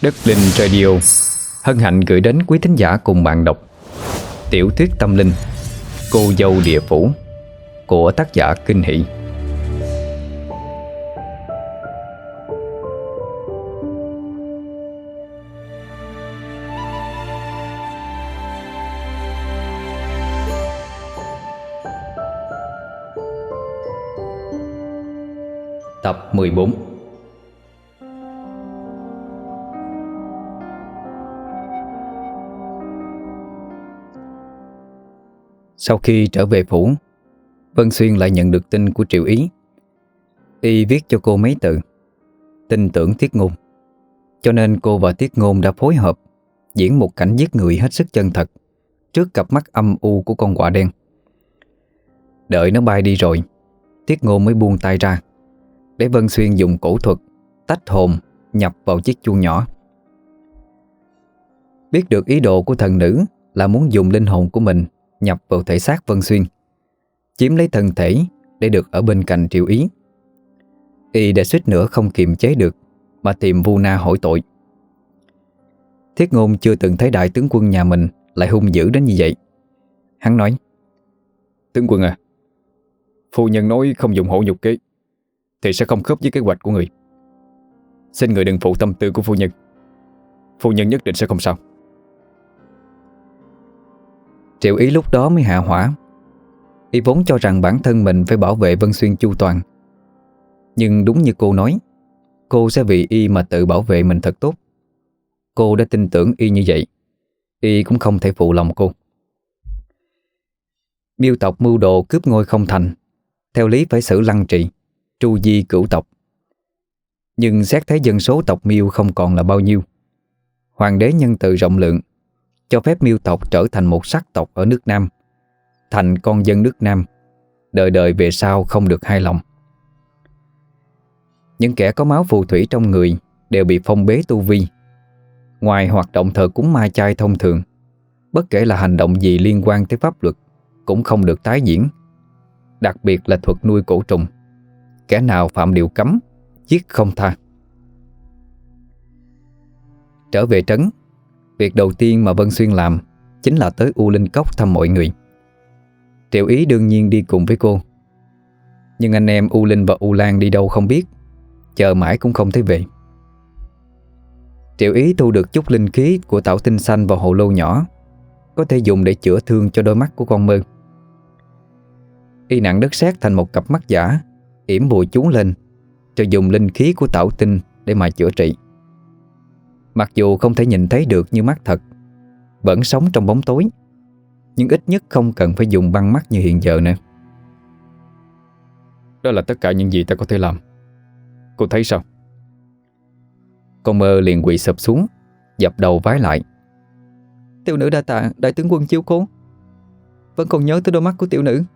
Đất Linh Radio hân hạnh gửi đến quý thính giả cùng bạn đọc tiểu thuyết tâm linh Cô dâu địa phủ của tác giả Kinh Hỷ. Tập 14. Sau khi trở về phủ, Vân Xuyên lại nhận được tin của Triệu Ý. Y viết cho cô mấy từ tin tưởng Tiết Ngôn, cho nên cô và Tiết Ngôn đã phối hợp diễn một cảnh giết người hết sức chân thật trước cặp mắt âm u của con quạ đen. Đợi nó bay đi rồi, Tiết Ngôn mới buông tay ra để Vân Xuyên dùng cổ thuật tách hồn nhập vào chiếc chuông nhỏ. Biết được ý đồ của thần nữ là muốn dùng linh hồn của mình nhập vào thể xác Vân Xuyên, chiếm lấy thân thể để được ở bên cạnh Triệu Ý. Y đã suýt nữa không kiềm chế được mà tìm Vu Na hỏi tội. Thiết Ngôn chưa từng thấy đại tướng quân nhà mình lại hung dữ đến như vậy. Hắn nói: "Tướng quân à, phu nhân nói không dùng hổ nhục kế thì sẽ không khớp với kế hoạch của người. Xin người đừng phụ tâm tư của phu nhân. Phu nhân nhất định sẽ không sao." Triệu Ý lúc đó mới hạ hỏa. Y vốn cho rằng bản thân mình phải bảo vệ Vân Xuyên chu toàn, nhưng đúng như cô nói, cô sẽ vì Y mà tự bảo vệ mình thật tốt. Cô đã tin tưởng Y như vậy, Y cũng không thể phụ lòng cô. Miêu tộc mưu đồ cướp ngôi không thành, theo lý phải xử lăng trì, tru di cửu tộc. Nhưng xét thấy dân số tộc Miêu không còn là bao nhiêu, hoàng đế nhân từ rộng lượng, cho phép Miêu tộc trở thành một sắc tộc ở nước Nam, thành con dân nước Nam, đời đời về sau không được hài lòng. Những kẻ có máu phù thủy trong người đều bị phong bế tu vi. Ngoài hoạt động thờ cúng ma chay thông thường, bất kể là hành động gì liên quan tới pháp luật cũng không được tái diễn. Đặc biệt là thuật nuôi cổ trùng, kẻ nào phạm điều cấm, giết không tha. Trở về trấn, việc đầu tiên mà Vân Xuyên làm chính là tới U Linh Cốc thăm mọi người. Triệu Ý đương nhiên đi cùng với cô, nhưng anh em U Linh và U Lan đi đâu không biết, chờ mãi cũng không thấy về. Triệu Ý thu được chút linh khí của Tảo Tinh Xanh vào hồ lô nhỏ, có thể dùng để chữa thương cho đôi mắt của con Mơ. Y nặng đất sét thành một cặp mắt giả, yểm bùa chú lên, rồi dùng linh khí của Tảo Tinh để mà chữa trị. Mặc dù không thể nhìn thấy được như mắt thật, vẫn sống trong bóng tối, nhưng ít nhất không cần phải dùng băng mắt như hiện giờ nữa. Đó là tất cả những gì ta có thể làm. Cô thấy sao? Con Mơ liền quỳ sụp xuống, dập đầu vái lại. Tiểu nữ đa tạ đại tướng quân chiếu cố, vẫn còn nhớ tới đôi mắt của tiểu nữ.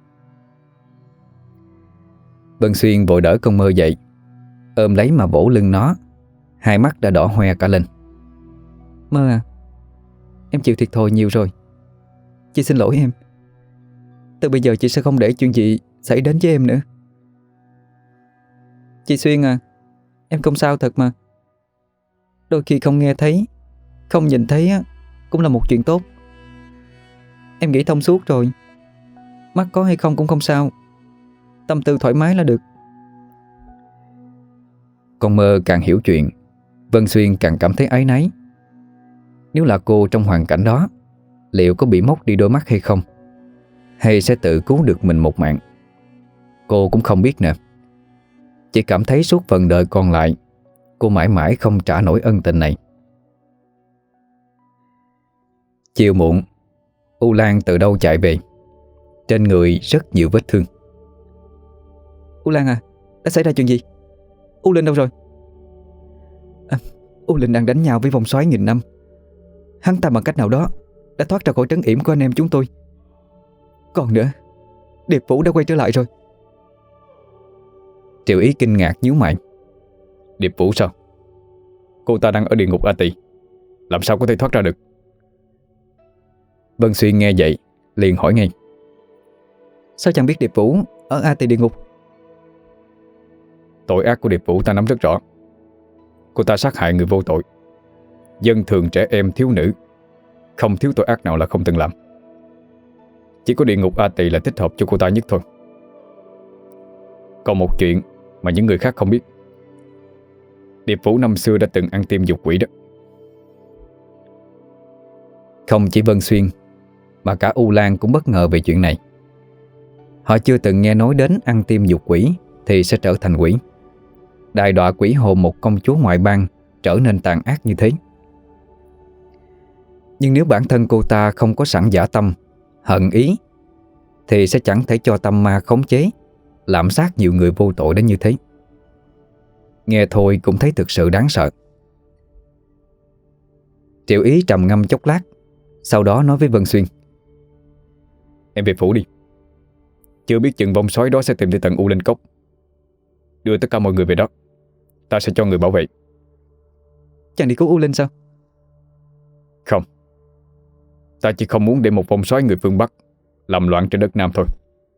Vân Xuyên vội đỡ con Mơ dậy, ôm lấy mà vỗ lưng nó. Hai mắt đã đỏ hoe cả lên. Mơ à, em chịu thiệt thòi nhiều rồi. Chị xin lỗi em. Từ bây giờ chị sẽ không để chuyện gì xảy đến với em nữa. Chị Xuyên à, em không sao thật mà. Đôi khi không nghe thấy, không nhìn thấy cũng là một chuyện tốt. Em nghĩ thông suốt rồi. Mắt có hay không cũng không sao, tâm tư thoải mái là được. Con Mơ càng hiểu chuyện, Vân Xuyên càng cảm thấy áy náy. Nếu là cô trong hoàn cảnh đó, liệu có bị móc đi đôi mắt hay không? Hay sẽ tự cứu được mình một mạng? Cô cũng không biết nè. Chỉ cảm thấy suốt phần đời còn lại, cô mãi mãi không trả nổi ân tình này. Chiều muộn, U Lan từ đâu chạy về, trên người rất nhiều vết thương. U Lan à, đã xảy ra chuyện gì? U Linh đâu rồi? U Linh đang đánh nhau với vòng xoáy nghìn năm. Hắn ta bằng cách nào đó đã thoát ra khỏi trấn yểm của anh em chúng tôi. Còn nữa, Điệp Vũ đã quay trở lại rồi. Triệu Ý kinh ngạc nhíu mày. Điệp Vũ sao? Cô ta đang ở địa ngục A Tỳ, làm sao có thể thoát ra được? Vân Xuyên nghe vậy liền hỏi ngay. Sao chẳng biết Điệp Vũ ở A Tỳ địa ngục? Tội ác của Điệp Vũ ta nắm rất rõ. Cô ta sát hại người vô tội, dân thường, trẻ em, thiếu nữ, không thiếu tội ác nào là không từng làm. Chỉ có địa ngục A Tỳ là thích hợp cho cô ta nhất thôi. Còn một chuyện mà những người khác không biết, Điệp Phủ năm xưa đã từng ăn tim dục quỷ đó. Không chỉ Vân Xuyên mà cả U Lan cũng bất ngờ về chuyện này. Họ chưa từng nghe nói đến ăn tim dục quỷ thì sẽ trở thành quỷ, đày đọa quỷ hồn một công chúa ngoại bang trở nên tàn ác như thế. Nhưng nếu bản thân cô ta không có sẵn dã tâm, hận ý, thì sẽ chẳng thể cho tâm ma khống chế, lạm sát nhiều người vô tội đến như thế. Nghe thôi cũng thấy thực sự đáng sợ. Triệu Ý trầm ngâm chốc lát, sau đó nói với Vân Xuyên: Em về phủ đi. Chưa biết chừng vong sói đó sẽ tìm tới tận U Linh Cốc. Đưa tất cả mọi người về đó, ta sẽ cho người bảo vệ. Chàng đi cứu U Linh sao? Không, ta chỉ không muốn để một vong sói người phương Bắc làm loạn trên đất Nam thôi.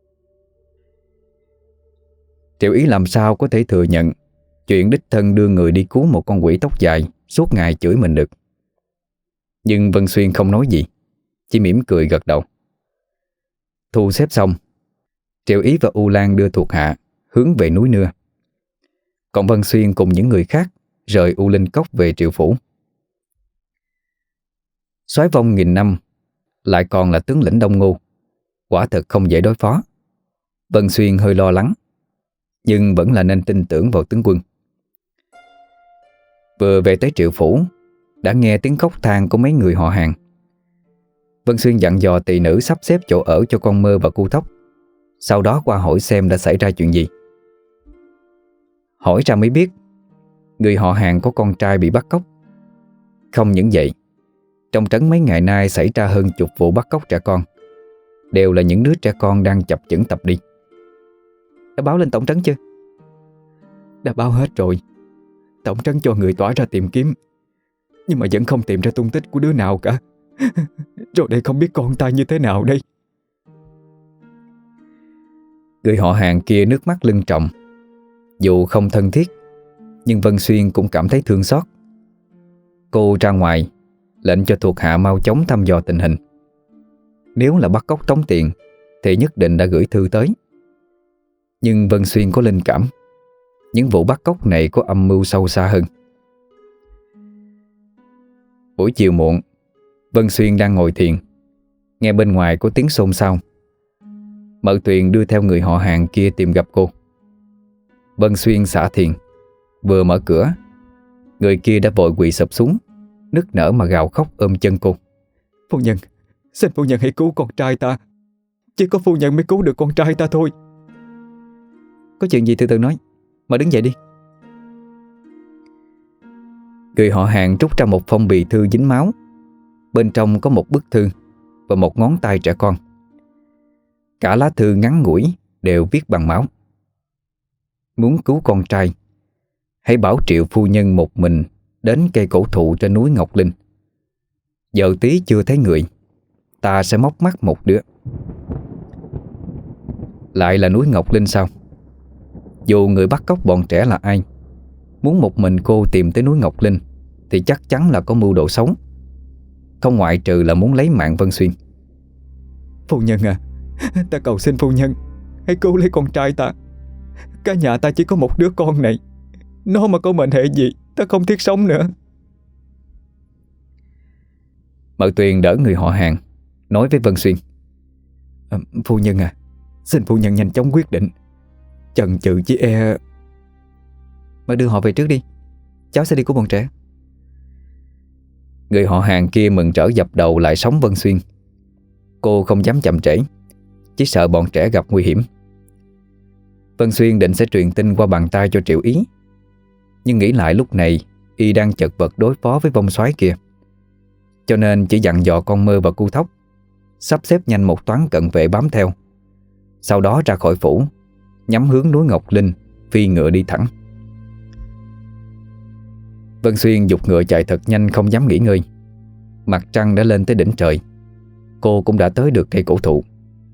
Triệu Ý làm sao có thể thừa nhận chuyện đích thân đưa người đi cứu một con quỷ tóc dài suốt ngày chửi mình được. Nhưng Vân Xuyên không nói gì, chỉ mỉm cười gật đầu. Thu xếp xong, Triệu Ý và U Lan đưa thuộc hạ hướng về núi Nưa. Còn Vân Xuyên cùng những người khác rời U Linh Cốc về Triệu Phủ. Soái vong nghìn năm lại còn là tướng lĩnh Đông Ngô, quả thực không dễ đối phó. Vân Xuyên hơi lo lắng, nhưng vẫn là nên tin tưởng vào tướng quân. Vừa về tới Triệu Phủ, đã nghe tiếng khóc than của mấy người họ hàng. Vân Xuyên dặn dò tỳ nữ sắp xếp chỗ ở cho con Mơ và cu Thóc, sau đó qua hỏi xem đã xảy ra chuyện gì. Hỏi ra mới biết người họ hàng có con trai bị bắt cóc. Không những vậy, trong trấn mấy ngày nay xảy ra hơn chục vụ bắt cóc trẻ con, đều là những đứa trẻ con đang chập chững tập đi. Đã báo lên tổng trấn chưa? Đã báo hết rồi. Tổng trấn cho người tỏa ra tìm kiếm, nhưng mà vẫn không tìm ra tung tích của đứa nào cả. Rồi đây không biết con ta như thế nào đây. Người họ hàng kia nước mắt lưng tròng. Dù không thân thiết, nhưng Vân Xuyên cũng cảm thấy thương xót. Cô ra ngoài lệnh cho thuộc hạ mau chóng thăm dò tình hình. Nếu là bắt cóc tống tiền thì nhất định đã gửi thư tới. Nhưng Vân Xuyên có linh cảm những vụ bắt cóc này có âm mưu sâu xa hơn. Buổi chiều muộn, Vân Xuyên đang ngồi thiền, nghe bên ngoài có tiếng xôn xao. Mợ Tuyền đưa theo người họ hàng kia tìm gặp cô. Vân Xuyên xả thiền, vừa mở cửa, người kia đã vội quỳ sụp xuống, nức nở mà gào khóc ôm chân cô. Phu nhân, xin phu nhân hãy cứu con trai ta. Chỉ có phu nhân mới cứu được con trai ta thôi. Có chuyện gì từ từ nói, mà đứng dậy đi. Người họ hàng rút ra một phong bì thư dính máu. Bên trong có một bức thư và một ngón tay trẻ con. Cả lá thư ngắn ngủi đều viết bằng máu. Muốn cứu con trai, hãy bảo Triệu phu nhân một mình đến cây cổ thụ trên núi Ngọc Linh. Giờ tí chưa thấy người, ta sẽ móc mắt một đứa. Lại là núi Ngọc Linh sao? Dù người bắt cóc bọn trẻ là ai, muốn một mình cô tìm tới núi Ngọc Linh thì chắc chắn là có mưu đồ xấu, không ngoại trừ là muốn lấy mạng Vân Xuyên. Phu nhân à, ta cầu xin phu nhân hãy cứu lấy con trai ta. Cả nhà ta chỉ có một đứa con này. Nó mà có mệnh hệ gì, ta không thiết sống nữa. Mợ Tuyền đỡ người họ hàng, nói với Vân Xuyên: Phu nhân à, xin phu nhân nhanh chóng quyết định. Chần chừ chỉ e... Mà đưa họ về trước đi, cháu sẽ đi cứu bọn trẻ. Người họ hàng kia mừng rỡ dập đầu lại sóng Vân Xuyên. Cô không dám chậm trễ, chỉ sợ bọn trẻ gặp nguy hiểm. Vân Xuyên định sẽ truyền tin qua bàn tay cho Triệu Ý, nhưng nghĩ lại lúc này y đang chật vật đối phó với vong soái kia, cho nên chỉ dặn dò con Mơ và cu Thóc sắp xếp nhanh một toán cận vệ bám theo, sau đó ra khỏi phủ, nhắm hướng núi Ngọc Linh, phi ngựa đi thẳng. Vân Xuyên giục ngựa chạy thật nhanh, không dám nghỉ ngơi. Mặt trăng đã lên tới đỉnh trời, cô cũng đã tới được cây cổ thụ.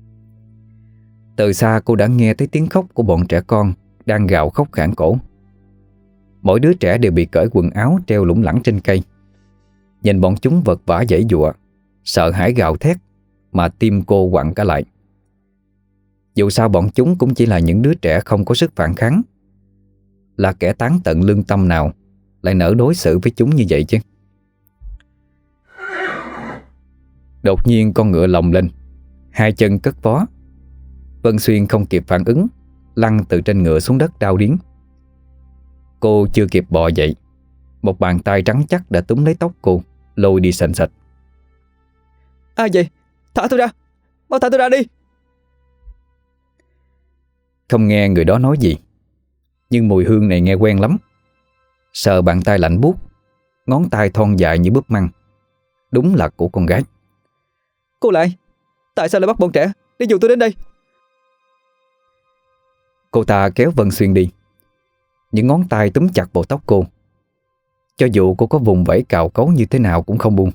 Từ xa cô đã nghe thấy tiếng khóc của bọn trẻ con đang gào khóc khản cổ. Mỗi đứa trẻ đều bị cởi quần áo treo lủng lẳng trên cây. Nhìn bọn chúng vật vã giãy giụa, sợ hãi gào thét, mà tim cô quặn cả lại. Dù sao bọn chúng cũng chỉ là những đứa trẻ không có sức phản kháng. Là kẻ tán tận lương tâm nào lại nỡ đối xử với chúng như vậy chứ? Đột nhiên con ngựa lồng lên, hai chân cất vó. Vân Xuyên không kịp phản ứng, lăn từ trên ngựa xuống đất đau điếng. Cô chưa kịp bò dậy, một bàn tay trắng chắc đã túm lấy tóc cô, lôi đi sành sạch. Ai vậy? Thả tôi ra! Mau thả tôi ra đi! Không nghe người đó nói gì, nhưng mùi hương này nghe quen lắm. Sờ bàn tay lạnh buốt, ngón tay thon dài như búp măng. Đúng là của con gái. Cô lại! Tại sao lại bắt bọn trẻ để dụ tôi đến đây? Cô ta kéo Vân Xuyên đi. Những ngón tay túm chặt bộ tóc cô. Cho dù cô có vùng vẫy cào cấu như thế nào cũng không buông.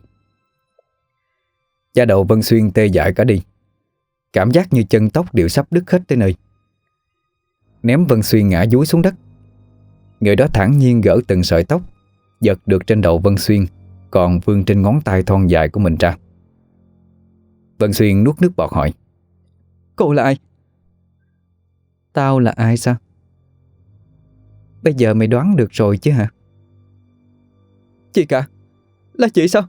Da đầu Vân Xuyên tê dại cả đi. Cảm giác như chân tóc đều sắp đứt hết tới nơi. Ném Vân Xuyên ngã dúi xuống đất. Người đó thản nhiên gỡ từng sợi tóc giật được trên đầu Vân Xuyên, còn vương trên ngón tay thon dài của mình ra. Vân Xuyên nuốt nước bọt hỏi: Cô là ai? Tao là ai sao? Bây giờ mày đoán được rồi chứ hả? Chị cả? Là chị sao?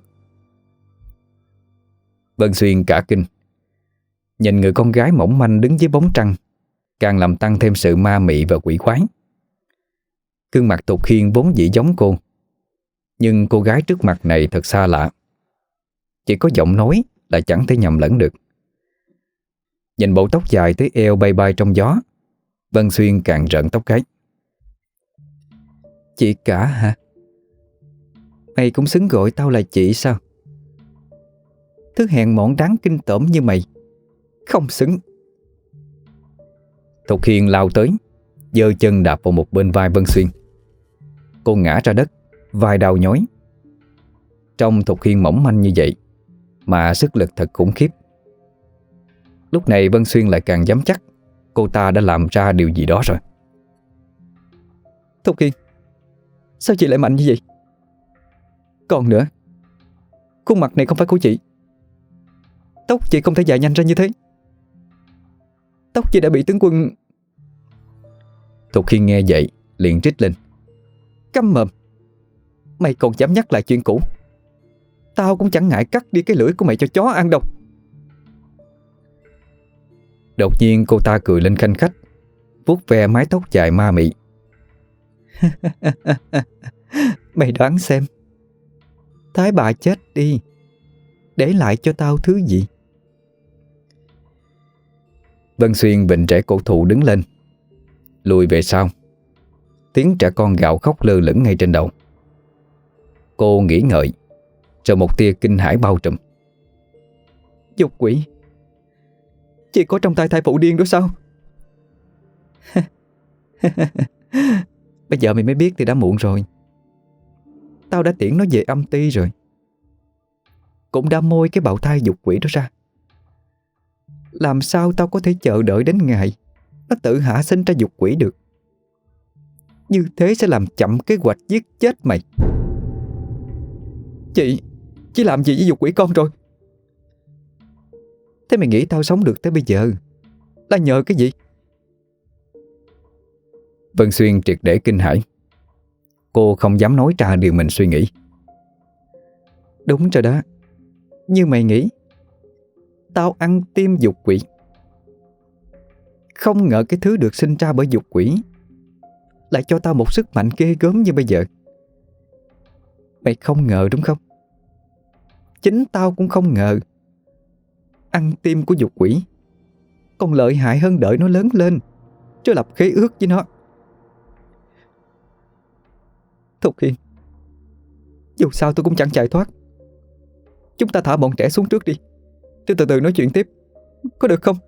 Vân Xuyên cả kinh. Nhìn người con gái mỏng manh đứng dưới bóng trăng càng làm tăng thêm sự ma mị và quỷ quái. Gương mặt Thục Hiên vốn dĩ giống cô, nhưng cô gái trước mặt này thật xa lạ. Chỉ có giọng nói là chẳng thể nhầm lẫn được. Nhìn bộ tóc dài tới eo bay bay trong gió, Vân Xuyên càng rợn tóc gáy. Chị cả hả? Mày cũng xứng gọi tao là chị sao? Thứ hèn mọn đáng kinh tởm như mày không xứng. Thục Hiên lao tới, giơ chân đạp vào một bên vai Vân Xuyên. Cô ngã ra đất, vai đau nhói. Trong Thục Hiên mỏng manh như vậy mà sức lực thật khủng khiếp. Lúc này Vân Xuyên lại càng dám chắc cô ta đã làm ra điều gì đó rồi. Thục Hiên, sao chị lại mạnh như vậy? Còn nữa, khuôn mặt này không phải của chị. Tóc chị không thể dài nhanh ra như thế. Tóc chị đã bị tướng quân... Thục Hiên nghe vậy liền trích lên: Câm mồm! Mày còn dám nhắc lại chuyện cũ? Tao cũng chẳng ngại cắt đi cái lưỡi của mày cho chó ăn độc. Đột nhiên cô ta cười lên khanh khách, vuốt ve mái tóc dài ma mị. Mày đoán xem, Thái bà chết đi, để lại cho tao thứ gì? Vân Xuyên vịnh trẻ cổ thụ đứng lên, lùi về sau. Tiếng trẻ con gào khóc lơ lửng ngay trên đầu. Cô nghĩ ngợi, rồi một tia kinh hãi bao trùm. Dục quỷ! Chị có trong tay thai phụ điên đó sao? Bây giờ mày mới biết thì đã muộn rồi. Tao đã tiễn nó về âm ti rồi, cũng đã môi cái bào thai dục quỷ đó ra. Làm sao tao có thể chờ đợi đến ngày nó tự hạ sinh ra dục quỷ được? Như thế sẽ làm chậm kế hoạch giết chết mày. Chị làm gì với dục quỷ con rồi? Thế mày nghĩ tao sống được tới bây giờ là nhờ cái gì? Vân Xuyên triệt để kinh hãi. Cô không dám nói ra điều mình suy nghĩ. Đúng rồi đó. Như mày nghĩ, tao ăn tim dục quỷ. Không ngờ cái thứ được sinh ra bởi dục quỷ lại cho tao một sức mạnh ghê gớm như bây giờ. Mày không ngờ đúng không? Chính tao cũng không ngờ ăn tim của dục quỷ còn lợi hại hơn đợi nó lớn lên chứ lập khế ước với nó. Thục Hiên, dù sao tôi cũng chẳng chạy thoát. Chúng ta thả bọn trẻ xuống trước đi, rồi từ từ nói chuyện tiếp, có được không?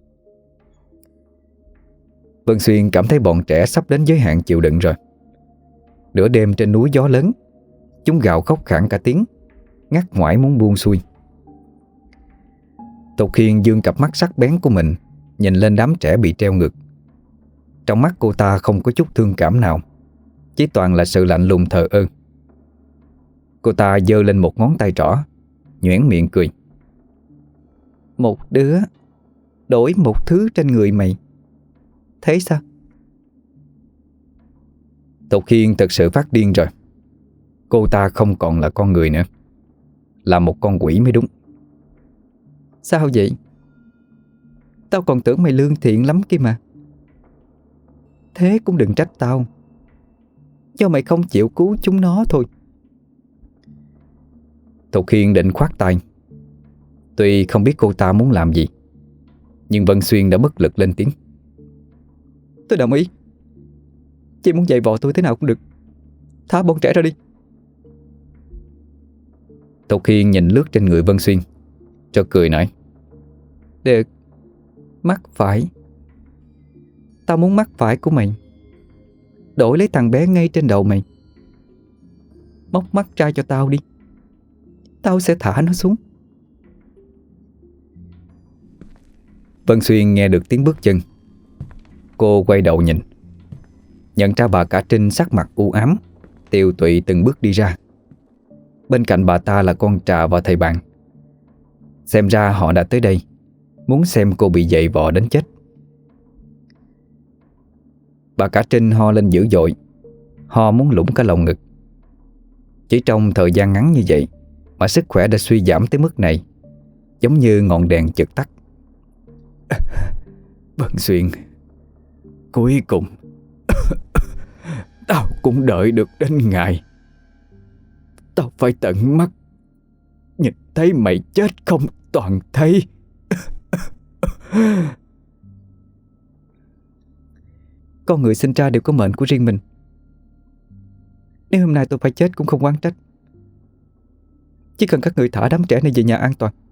Vân Xuyên cảm thấy bọn trẻ sắp đến giới hạn chịu đựng rồi. Nửa đêm trên núi gió lớn, chúng gào khóc khản cả tiếng, ngắt ngoải muốn buông xuôi. Thục Hiên dương cặp mắt sắc bén của mình nhìn lên đám trẻ bị treo ngược. Trong mắt cô ta không có chút thương cảm nào, chỉ toàn là sự lạnh lùng thờ ơ. Cô ta giơ lên một ngón tay trỏ, nhoẻn miệng cười. Một đứa đổi một thứ trên người mày, thế sao? Thục Hiên thật sự phát điên rồi. Cô ta không còn là con người nữa, là một con quỷ mới đúng. Sao vậy? Tao còn tưởng mày lương thiện lắm kia mà. Thế cũng đừng trách tao, do mày không chịu cứu chúng nó thôi. Thục Hiên định khoát tay. Tuy không biết cô ta muốn làm gì, nhưng Vân Xuyên đã bất lực lên tiếng. Tôi đồng ý. Chị muốn dạy vò tôi thế nào cũng được. Thả bọn trẻ ra đi. Thục Hiên nhìn lướt trên người Vân Xuyên, cho cười nói. Được. Mắt phải. Tao muốn mắt phải của mày đổi lấy thằng bé ngay trên đầu mày. Móc mắt ra cho tao đi, tao sẽ thả nó xuống. Vân Xuyên nghe được tiếng bước chân. Cô quay đầu nhìn, nhận ra bà cả Trinh sắc mặt u ám, tiều tụy từng bước đi ra. Bên cạnh bà ta là con Trà và thầy bạn. Xem ra họ đã tới đây, muốn xem cô bị dậy vò đến chết. Bà cả Trinh ho lên dữ dội, ho muốn lũng cả lồng ngực. Chỉ trong thời gian ngắn như vậy mà sức khỏe đã suy giảm tới mức này, giống như ngọn đèn chợt tắt. Vân Xuyên, cuối cùng tao cũng đợi được đến ngày tao phải tận mắt nhìn thấy mày chết không toàn thây. Con người sinh ra đều có mệnh của riêng mình. Nếu hôm nay tôi phải chết cũng không oán trách. Chỉ cần các người thả đám trẻ này về nhà an toàn.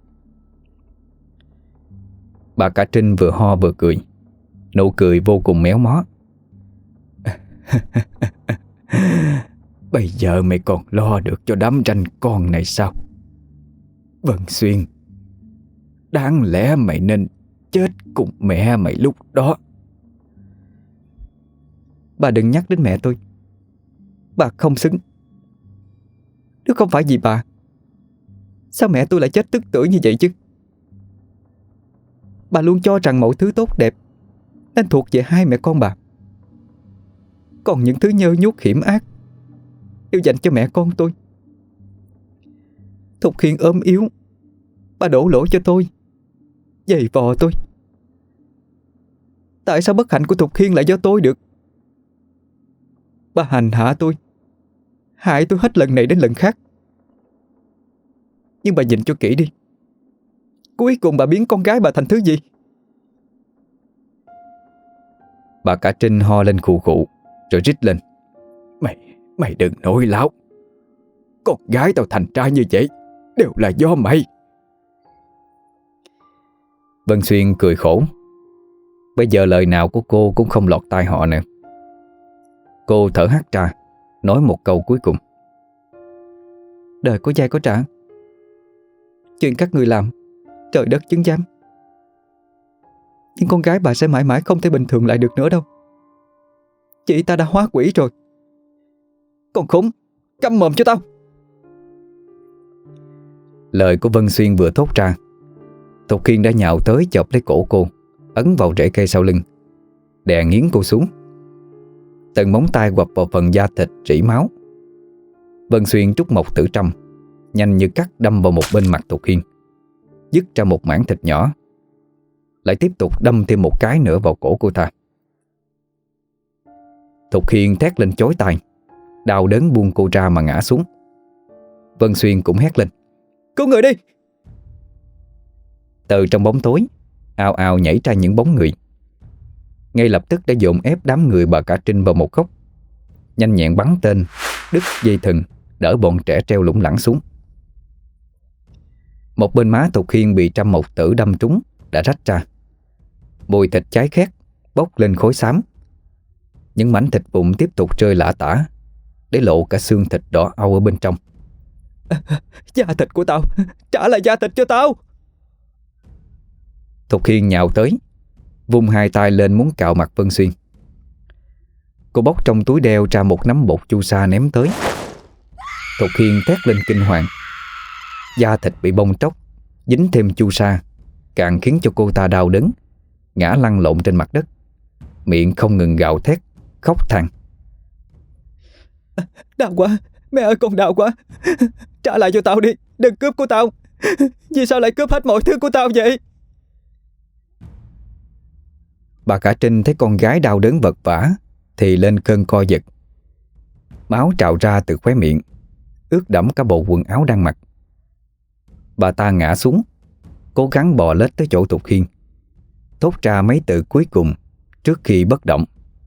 Bà cả Trinh vừa ho vừa cười, nụ cười vô cùng méo mó. Bây giờ mày còn lo được cho đám ranh con này sao? Vân Xuyên, đáng lẽ mày nên chết cùng mẹ mày lúc đó. Bà đừng nhắc đến mẹ tôi. Bà không xứng. Nếu không phải vì bà, sao mẹ tôi lại chết tức tưởi như vậy chứ? Bà luôn cho rằng mọi thứ tốt đẹp nên thuộc về hai mẹ con bà. Còn những thứ nhơ nhuốc hiểm ác đều dành cho mẹ con tôi. Thục Hiên ốm yếu, bà đổ lỗi cho tôi, giày vò tôi. Tại sao bất hạnh của Thục Hiên lại do tôi được? Bà hành hạ tôi, hại tôi hết lần này đến lần khác. Nhưng bà nhìn cho kỹ đi, cuối cùng bà biến con gái bà thành thứ gì? Bà cả Trinh ho lên khụ khụ, rồi rít lên. Mày đừng nói láo. Con gái tao thành ra như vậy đều là do mày. Vân Xuyên cười khổ. Bây giờ lời nào của cô cũng không lọt tai họ nữa. Cô thở hắt ra, nói một câu cuối cùng. Đời có dai có trả. Chuyện các người làm, trời đất chứng giám. Nhưng con gái bà sẽ mãi mãi không thể bình thường lại được nữa đâu. Chị ta đã hóa quỷ rồi. Còn khốn, câm mồm cho tao. Lời của Vân Xuyên vừa thốt ra, Thục Hiên đã nhào tới chộp lấy cổ cô, ấn vào rễ cây sau lưng, đè nghiến cô xuống. Từng móng tay quặp vào phần da thịt rỉ máu. Vân Xuyên trút một tử trăm, nhanh như cắt đâm vào một bên mặt Thục Hiên, dứt ra một mảng thịt nhỏ, lại tiếp tục đâm thêm một cái nữa vào cổ cô ta. Thục Hiên thét lên chói tai, đau đớn buông cô ra mà ngã xuống. Vân Xuyên cũng hét lên. Cứu người đi! Từ trong bóng tối ào ào nhảy ra những bóng người. Ngay lập tức đã dồn ép đám người bà cả Trinh vào một góc, nhanh nhẹn bắn tên, đứt dây thừng, đỡ bọn trẻ treo lủng lẳng xuống. Một bên má Thục Hiên bị trăm một tử đâm trúng đã rách ra. Mùi thịt cháy khét bốc lên khối xám. Những mảnh thịt bụng tiếp tục rơi lả tả, để lộ cả xương thịt đỏ au ở bên trong. Da thịt của tao, trả lại da thịt cho tao! Thục Hiên nhào tới, vung hai tay lên muốn cạo mặt Vân Xuyên. Cô bóc trong túi đeo ra một nắm bột chu sa ném tới. Thục Hiên thét lên kinh hoàng. Da thịt bị bong tróc, dính thêm chu sa, càng khiến cho cô ta đau đớn, ngã lăn lộn trên mặt đất, miệng không ngừng gào thét, khóc than. Đau quá, mẹ ơi con đau quá. Trả lại cho tao đi, đừng cướp của tao. Vì sao lại cướp hết mọi thứ của tao vậy? Bà cả Trinh thấy con gái đau đớn vật vã thì lên cơn co giật. Máu trào ra từ khóe miệng, ướt đẫm cả bộ quần áo đang mặc. Bà ta ngã xuống, cố gắng bò lết tới chỗ Thục Hiên, thốt ra mấy từ cuối cùng trước khi bất động.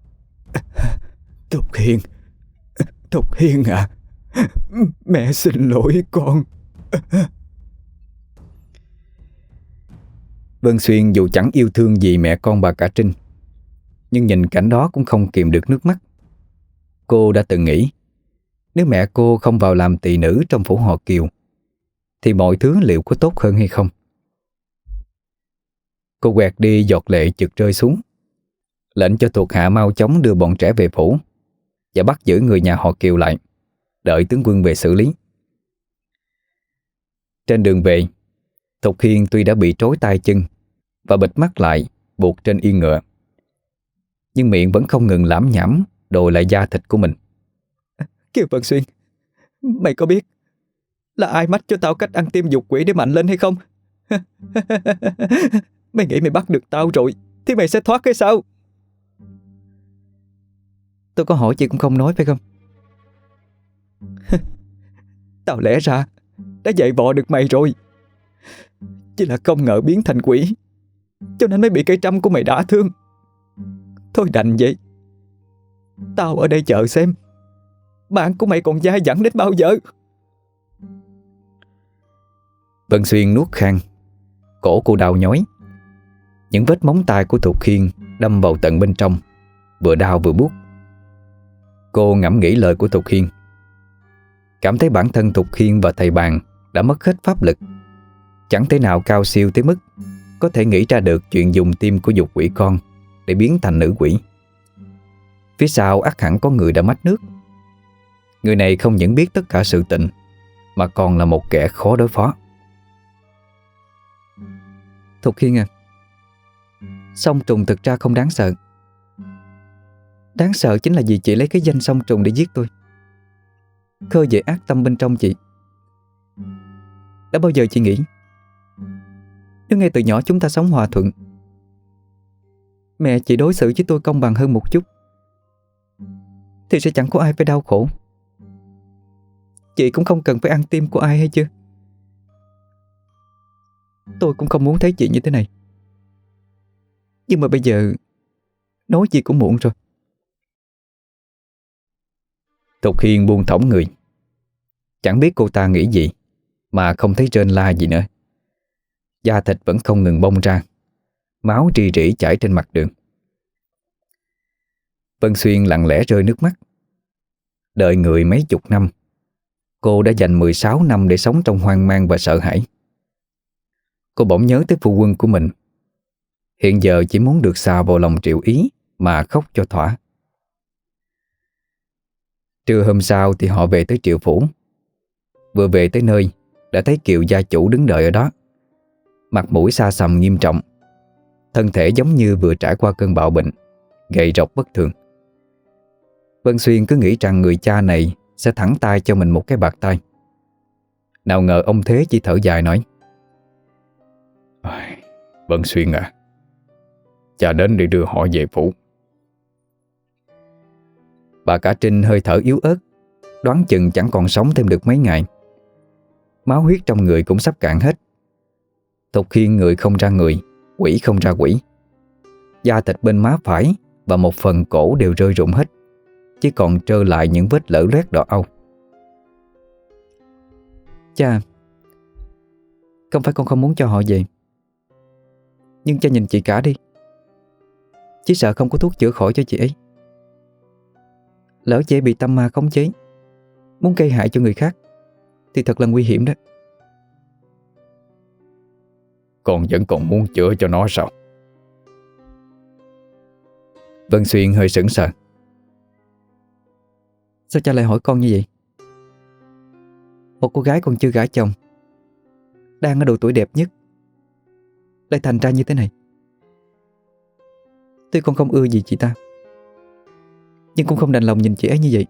Thục Hiên, Thục Hiên à, mẹ xin lỗi con. Vân Xuyên dù chẳng yêu thương gì mẹ con bà cả Trinh, nhưng nhìn cảnh đó cũng không kìm được nước mắt. Cô đã từng nghĩ, nếu mẹ cô không vào làm tỳ nữ trong phủ họ Kiều thì mọi thứ liệu có tốt hơn hay không. Cô quẹt đi giọt lệ chực rơi xuống, lệnh cho thuộc hạ mau chóng đưa bọn trẻ về phủ và bắt giữ người nhà họ Kiều lại, đợi tướng quân về xử lý. Trên đường về, Thục Hiên tuy đã bị trói tay chân và bịt mắt lại buộc trên yên ngựa, nhưng miệng vẫn không ngừng lảm nhảm đòi lại da thịt của mình. Kiều Vân Xuyên, mày có biết là ai mách cho tao cách ăn tim dục quỷ để mạnh lên hay không? Mày nghĩ mày bắt được tao rồi thì mày sẽ thoát hay sao? Tôi có hỏi chị cũng không nói phải không? Tao lẽ ra đã dạy vò được mày rồi, chỉ là không ngờ biến thành quỷ, cho nên mới bị cây trăm của mày đả thương. Thôi đành vậy. Tao ở đây chờ xem bạn của mày còn dai dẳng đến bao giờ. Vân Xuyên nuốt khan, cổ cô đau nhói. Những vết móng tay của Thục Hiên đâm vào tận bên trong, vừa đau vừa buốt. Cô ngẫm nghĩ lời của Thục Hiên, cảm thấy bản thân Thục Hiên và thầy bàn đã mất hết pháp lực, chẳng thể nào cao siêu tới mức có thể nghĩ ra được chuyện dùng tim của dục quỷ con để biến thành nữ quỷ. Phía sau ắt hẳn có người đã mách nước. Người này không những biết tất cả sự tình, mà còn là một kẻ khó đối phó. Thục Hiên à, song trùng thực ra không đáng sợ. Đáng sợ chính là vì chị lấy cái danh song trùng để giết tôi, khơi dậy ác tâm bên trong chị. Đã bao giờ chị nghĩ nếu ngay từ nhỏ chúng ta sống hòa thuận, mẹ chị đối xử với tôi công bằng hơn một chút, thì sẽ chẳng có ai phải đau khổ. Chị cũng không cần phải ăn tim của ai hay chưa? Tôi cũng không muốn thấy chị như thế này, nhưng mà bây giờ nói gì cũng muộn rồi. Thục Hiên buông thõng người, chẳng biết cô ta nghĩ gì mà không thấy rên la gì nữa. Da thịt vẫn không ngừng bong ra, máu rỉ rỉ chảy trên mặt đường. Vân Xuyên lặng lẽ rơi nước mắt. Đợi người mấy chục năm, cô đã dành 16 năm để sống trong hoang mang và sợ hãi. Cô bỗng nhớ tới phu quân của mình, hiện giờ chỉ muốn được xà vào lòng Triệu Ý mà khóc cho thỏa. Trưa hôm sau thì họ về tới Triệu Phủ. Vừa về tới nơi đã thấy Kiều gia chủ đứng đợi ở đó, mặt mũi xa sầm nghiêm trọng, thân thể giống như vừa trải qua cơn bạo bệnh, gầy rộc bất thường. Vân Xuyên cứ nghĩ rằng người cha này sẽ thẳng tay cho mình một cái bạt tay. Nào ngờ ông Thế chỉ thở dài nói: Vân Xuyên à, cha đến để đưa họ về phủ. Bà cả Trinh hơi thở yếu ớt, đoán chừng chẳng còn sống thêm được mấy ngày. Máu huyết trong người cũng sắp cạn hết. Thục Hiên người không ra người, quỷ không ra quỷ. Da thịt bên má phải và một phần cổ đều rơi rụng hết, chỉ còn trơ lại những vết lở loét đỏ au. Cha, không phải con không muốn cho họ về, nhưng cha nhìn chị cả đi, chỉ sợ không có thuốc chữa khỏi cho chị ấy. Lỡ chị ấy bị tâm ma khống chế, muốn gây hại cho người khác, thì thật là nguy hiểm đó. Con vẫn còn muốn chữa cho nó sao? Vân Xuyên hơi sững sờ. Sao cha lại hỏi con như vậy? một cô gái còn chưa gả chồng, đang ở độ tuổi đẹp nhất, lại thành ra như thế này. Tuy con không ưa gì chị ta, nhưng cũng không đành lòng nhìn chị ấy như vậy.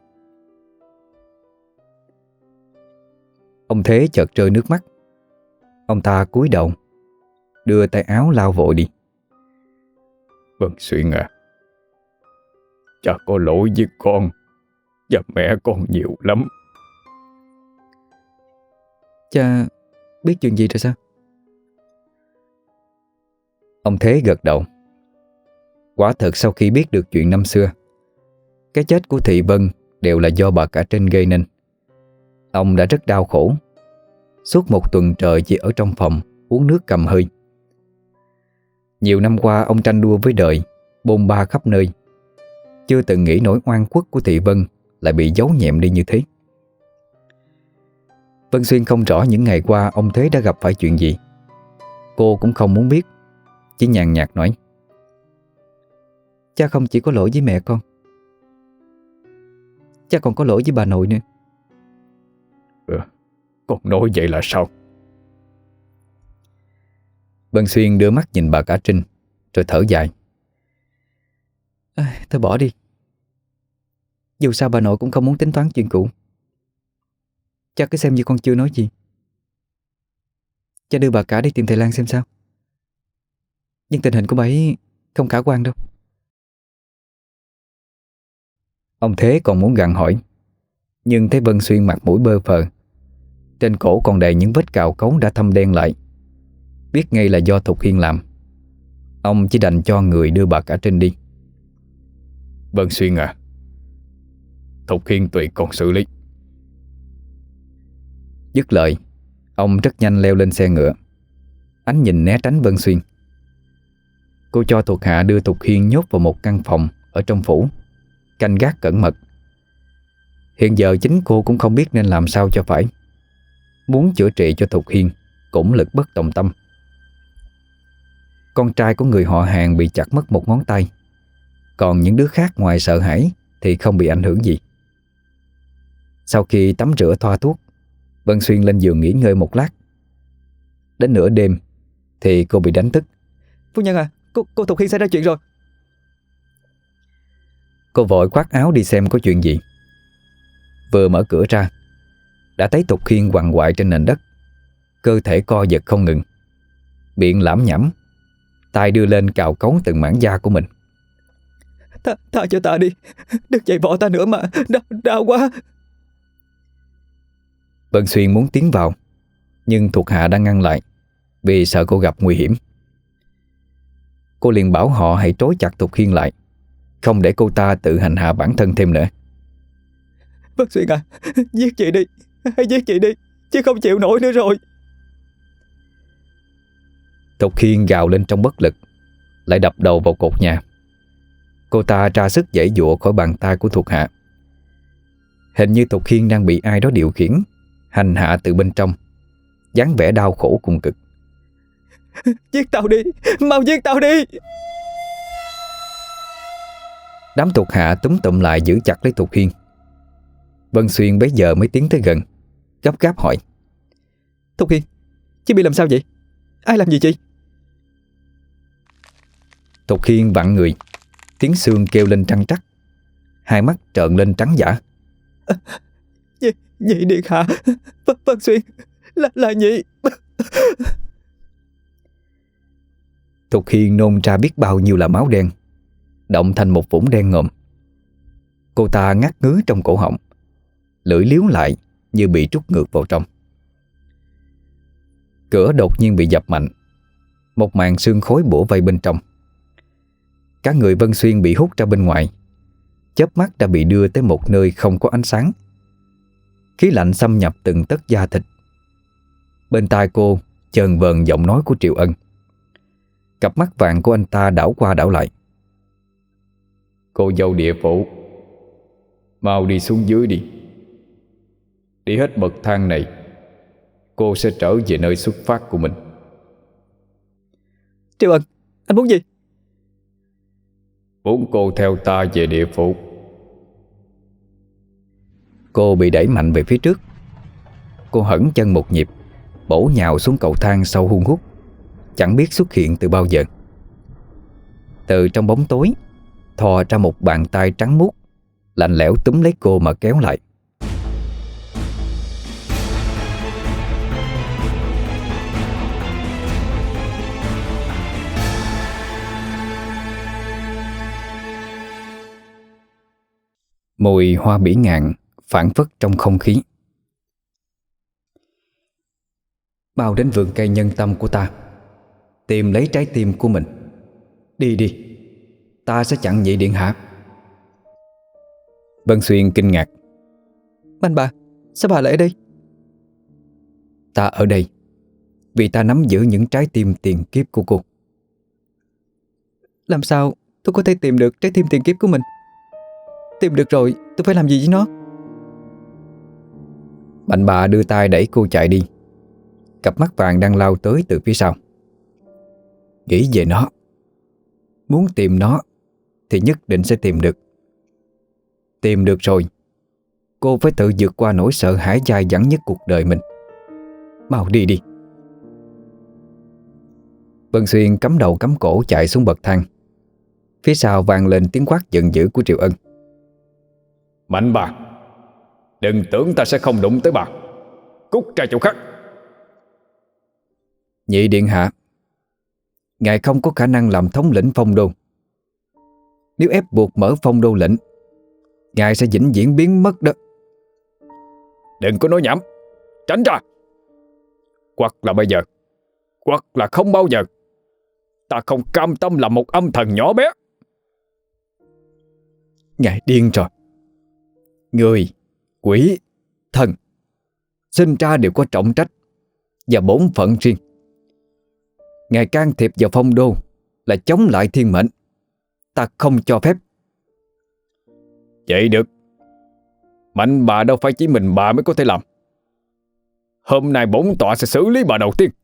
Ông Thế chợt rơi nước mắt. Ông ta cúi đầu, đưa tay áo lau vội đi. Vân Xuyên à, cha có lỗi với con và mẹ con nhiều lắm. Cha biết chuyện gì rồi sao? Ông Thế gật đầu. Quả thật sau khi biết được chuyện năm xưa, cái chết của Thị Vân đều là do bà cả Trinh gây nên, ông đã rất đau khổ. Suốt một tuần trời chỉ ở trong phòng uống nước cầm hơi. Nhiều năm qua ông tranh đua với đời, bôn ba khắp nơi, chưa từng nghĩ nỗi oan khuất của Thị Vân lại bị giấu nhẹm đi như thế. Vân Xuyên không rõ những ngày qua ông Thế đã gặp phải chuyện gì. Cô cũng không muốn biết, chỉ nhàn nhạt nói: Cha không chỉ có lỗi với mẹ con, cha còn có lỗi với bà nội nữa. Con nói vậy là sao? Vân Xuyên đưa mắt nhìn bà cả Trinh, rồi thở dài. Thôi bỏ đi. Dù sao bà nội cũng không muốn tính toán chuyện cũ. Cha cứ xem như con chưa nói gì. Cha đưa bà cả đi tìm thầy Lan xem sao. Nhưng tình hình của bà ấy không khả quan đâu. Ông Thế còn muốn gặng hỏi, nhưng thấy Vân Xuyên mặt mũi bơ phờ, trên cổ còn đầy những vết cào cấu đã thâm đen lại, biết ngay là do Thục Hiên làm. Ông chỉ đành cho người đưa bà cả Trinh đi. Vân Xuyên à, Thục Hiên tùy con xử lý. Dứt lời, ông rất nhanh leo lên xe ngựa, ánh nhìn né tránh Vân Xuyên. Cô cho thuộc hạ đưa Thục Hiên nhốt vào một căn phòng ở trong phủ, canh gác cẩn mật. Hiện giờ chính cô cũng không biết nên làm sao cho phải. Muốn chữa trị cho Thục Hiên cũng lực bất tòng tâm. Con trai của người họ hàng bị chặt mất một ngón tay, còn những đứa khác ngoài sợ hãi thì không bị ảnh hưởng gì. Sau khi tắm rửa thoa thuốc, Vân Xuyên lên giường nghỉ ngơi một lát. Đến nửa đêm thì cô bị đánh thức. Phu nhân à, cô Thục Hiên xảy ra chuyện rồi. Cô vội khoác áo đi xem có chuyện gì. Vừa mở cửa ra, đã thấy Thục Hiên quằn quại trên nền đất, cơ thể co giật không ngừng, miệng lảm nhảm, tay đưa lên cào cấu từng mảng da của mình. Tha cho ta đi, đừng dậy vợ ta nữa mà, đau quá. Vân Xuyên muốn tiến vào, nhưng thuộc hạ đang ngăn lại, vì sợ cô gặp nguy hiểm. Cô liền bảo họ hãy trói chặt Thục Hiên lại, không để cô ta tự hành hạ bản thân thêm nữa. Vân Xuyên à, giết chị đi, hãy giết chị đi, chứ không chịu nổi nữa rồi. Thục Hiên gào lên trong bất lực, lại đập đầu vào cột nhà. Cô ta ra sức giãy giụa khỏi bàn tay của thuộc hạ. Hình như Thục Hiên đang bị ai đó điều khiển, hành hạ từ bên trong, dáng vẻ đau khổ cùng cực. Giết tao đi, mau giết tao đi. Đám thuộc hạ túm tụm lại giữ chặt lấy Thục Hiên. Vân Xuyên bấy giờ mới tiến tới gần, gấp gáp hỏi: Thục Hiên, chị bị làm sao vậy? Ai làm gì chị? Thục Hiên vặn người, tiếng xương kêu lên trăng trắc, hai mắt trợn lên trắng dã. Nhị điện hạ, Vân Xuyên, là nhị. Thục Hiên nôn ra biết bao nhiêu là máu đen, động thành một vũng đen ngòm. Cô ta ngắt ngứ trong cổ họng, lưỡi liếu lại như bị trút ngược vào trong. Cửa đột nhiên bị dập mạnh, một màn sương khói bủa vây bên trong. Cả người Vân Xuyên bị hút ra bên ngoài, chớp mắt đã bị đưa tới một nơi không có ánh sáng. Khí lạnh xâm nhập từng tấc da thịt. Bên tai cô chờn vờn giọng nói của Triệu Ân. Cặp mắt vàng của anh ta đảo qua đảo lại. Cô dâu địa phủ, mau đi xuống dưới đi. Đi hết bậc thang này, cô sẽ trở về nơi xuất phát của mình. Triệu Ân, anh muốn gì? Muốn cô theo ta về địa phủ. Cô bị đẩy mạnh về phía trước. cô hẫng chân một nhịp, bổ nhào xuống cầu thang sâu hun hút, chẳng biết xuất hiện từ bao giờ. Từ trong bóng tối thò ra một bàn tay trắng muốt, lạnh lẽo túm lấy cô mà kéo lại. Mùi hoa bỉ ngạn phảng phất trong không khí. Mau đến vườn cây nhân tâm của ta, tìm lấy trái tim của mình. Đi đi, ta sẽ chặn nhị điện hạ. Vân Xuyên kinh ngạc. Anh bà, sao bà lại ở đây? Ta ở đây vì ta nắm giữ những trái tim tiền kiếp của cô. Làm sao tôi có thể tìm được trái tim tiền kiếp của mình? Tìm được rồi tôi phải làm gì với nó? Mạnh bà đưa tay đẩy cô chạy đi. Cặp mắt vàng đang lao tới từ phía sau. Nghĩ về nó. Muốn tìm nó thì nhất định sẽ tìm được. Tìm được rồi, cô phải tự vượt qua nỗi sợ hãi dai dẳng nhất cuộc đời mình. Mau đi đi. Vân Xuyên cắm đầu cắm cổ chạy xuống bậc thang. Phía sau vang lên tiếng quát giận dữ của Triệu Ân. Mạnh bà, đừng tưởng ta sẽ không đụng tới bà. Cút ra chỗ khác. Nhị điện hạ, ngài không có khả năng làm thống lĩnh Phong Đô. Nếu ép buộc mở Phong Đô lệnh, ngài sẽ vĩnh viễn biến mất đó. Đừng có nói nhảm, tránh ra. Hoặc là bây giờ, hoặc là không bao giờ. Ta không cam tâm làm một âm thần nhỏ bé. Ngài điên rồi. Người, quỷ, thần sinh ra đều có trọng trách và bổn phận riêng. Ngài can thiệp vào Phong Đô là chống lại thiên mệnh. Ta không cho phép. Vậy được. Mạnh bà đâu phải chỉ mình bà mới có thể làm. Hôm nay bổn tọa sẽ xử lý bà đầu tiên.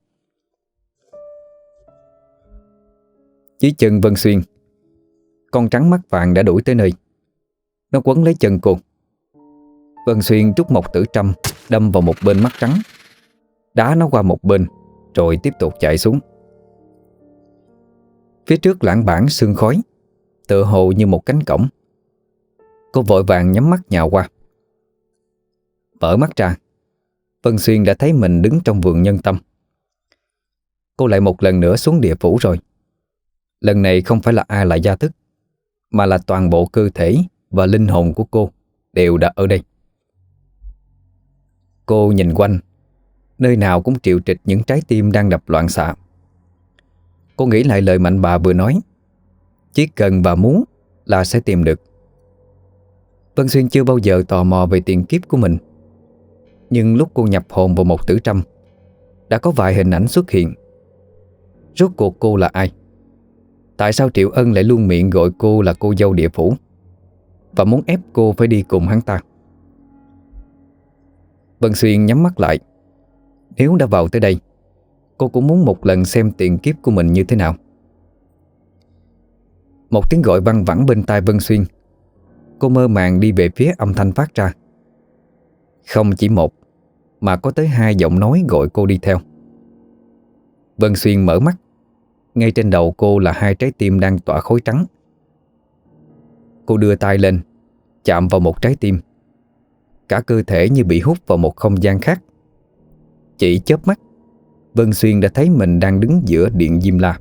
Dưới chân Vân Xuyên, con trắng mắt vàng đã đuổi tới nơi. Nó quấn lấy chân cô. Vân Xuyên rút một tử trâm đâm vào một bên mắt trắng, đá nó qua một bên, rồi tiếp tục chạy xuống. Phía trước lãng bản sương khói, tựa hồ như một cánh cổng. Cô vội vàng nhắm mắt nhào qua. Mở mắt ra, Vân Xuyên đã thấy mình đứng trong vườn nhân tâm. Cô lại một lần nữa xuống địa phủ rồi. Lần này không phải là A Lại Gia Thức, mà là toàn bộ cơ thể và linh hồn của cô đều đã ở đây. Cô nhìn quanh, nơi nào cũng triệu trịch những trái tim đang đập loạn xạ. Cô nghĩ lại lời Mạnh bà vừa nói. Chỉ cần bà muốn là sẽ tìm được. Vân Xuyên chưa bao giờ tò mò về tiền kiếp của mình. Nhưng lúc cô nhập hồn vào một tử trâm, đã có vài hình ảnh xuất hiện. Rốt cuộc cô là ai? Tại sao Triệu Ân lại luôn miệng gọi cô là cô dâu địa phủ và muốn ép cô phải đi cùng hắn ta? Vân Xuyên nhắm mắt lại. Nếu đã vào tới đây, cô cũng muốn một lần xem tiền kiếp của mình như thế nào. Một tiếng gọi văng vẳng bên tai Vân Xuyên. Cô mơ màng đi về phía âm thanh phát ra. Không chỉ một, mà có tới hai giọng nói gọi cô đi theo. Vân Xuyên mở mắt. Ngay trên đầu cô là hai trái tim đang tỏa khói trắng. Cô đưa tay lên, chạm vào một trái tim. Cả cơ thể như bị hút vào một không gian khác. Chỉ chớp mắt, Vân Xuyên đã thấy mình đang đứng giữa điện Diêm La.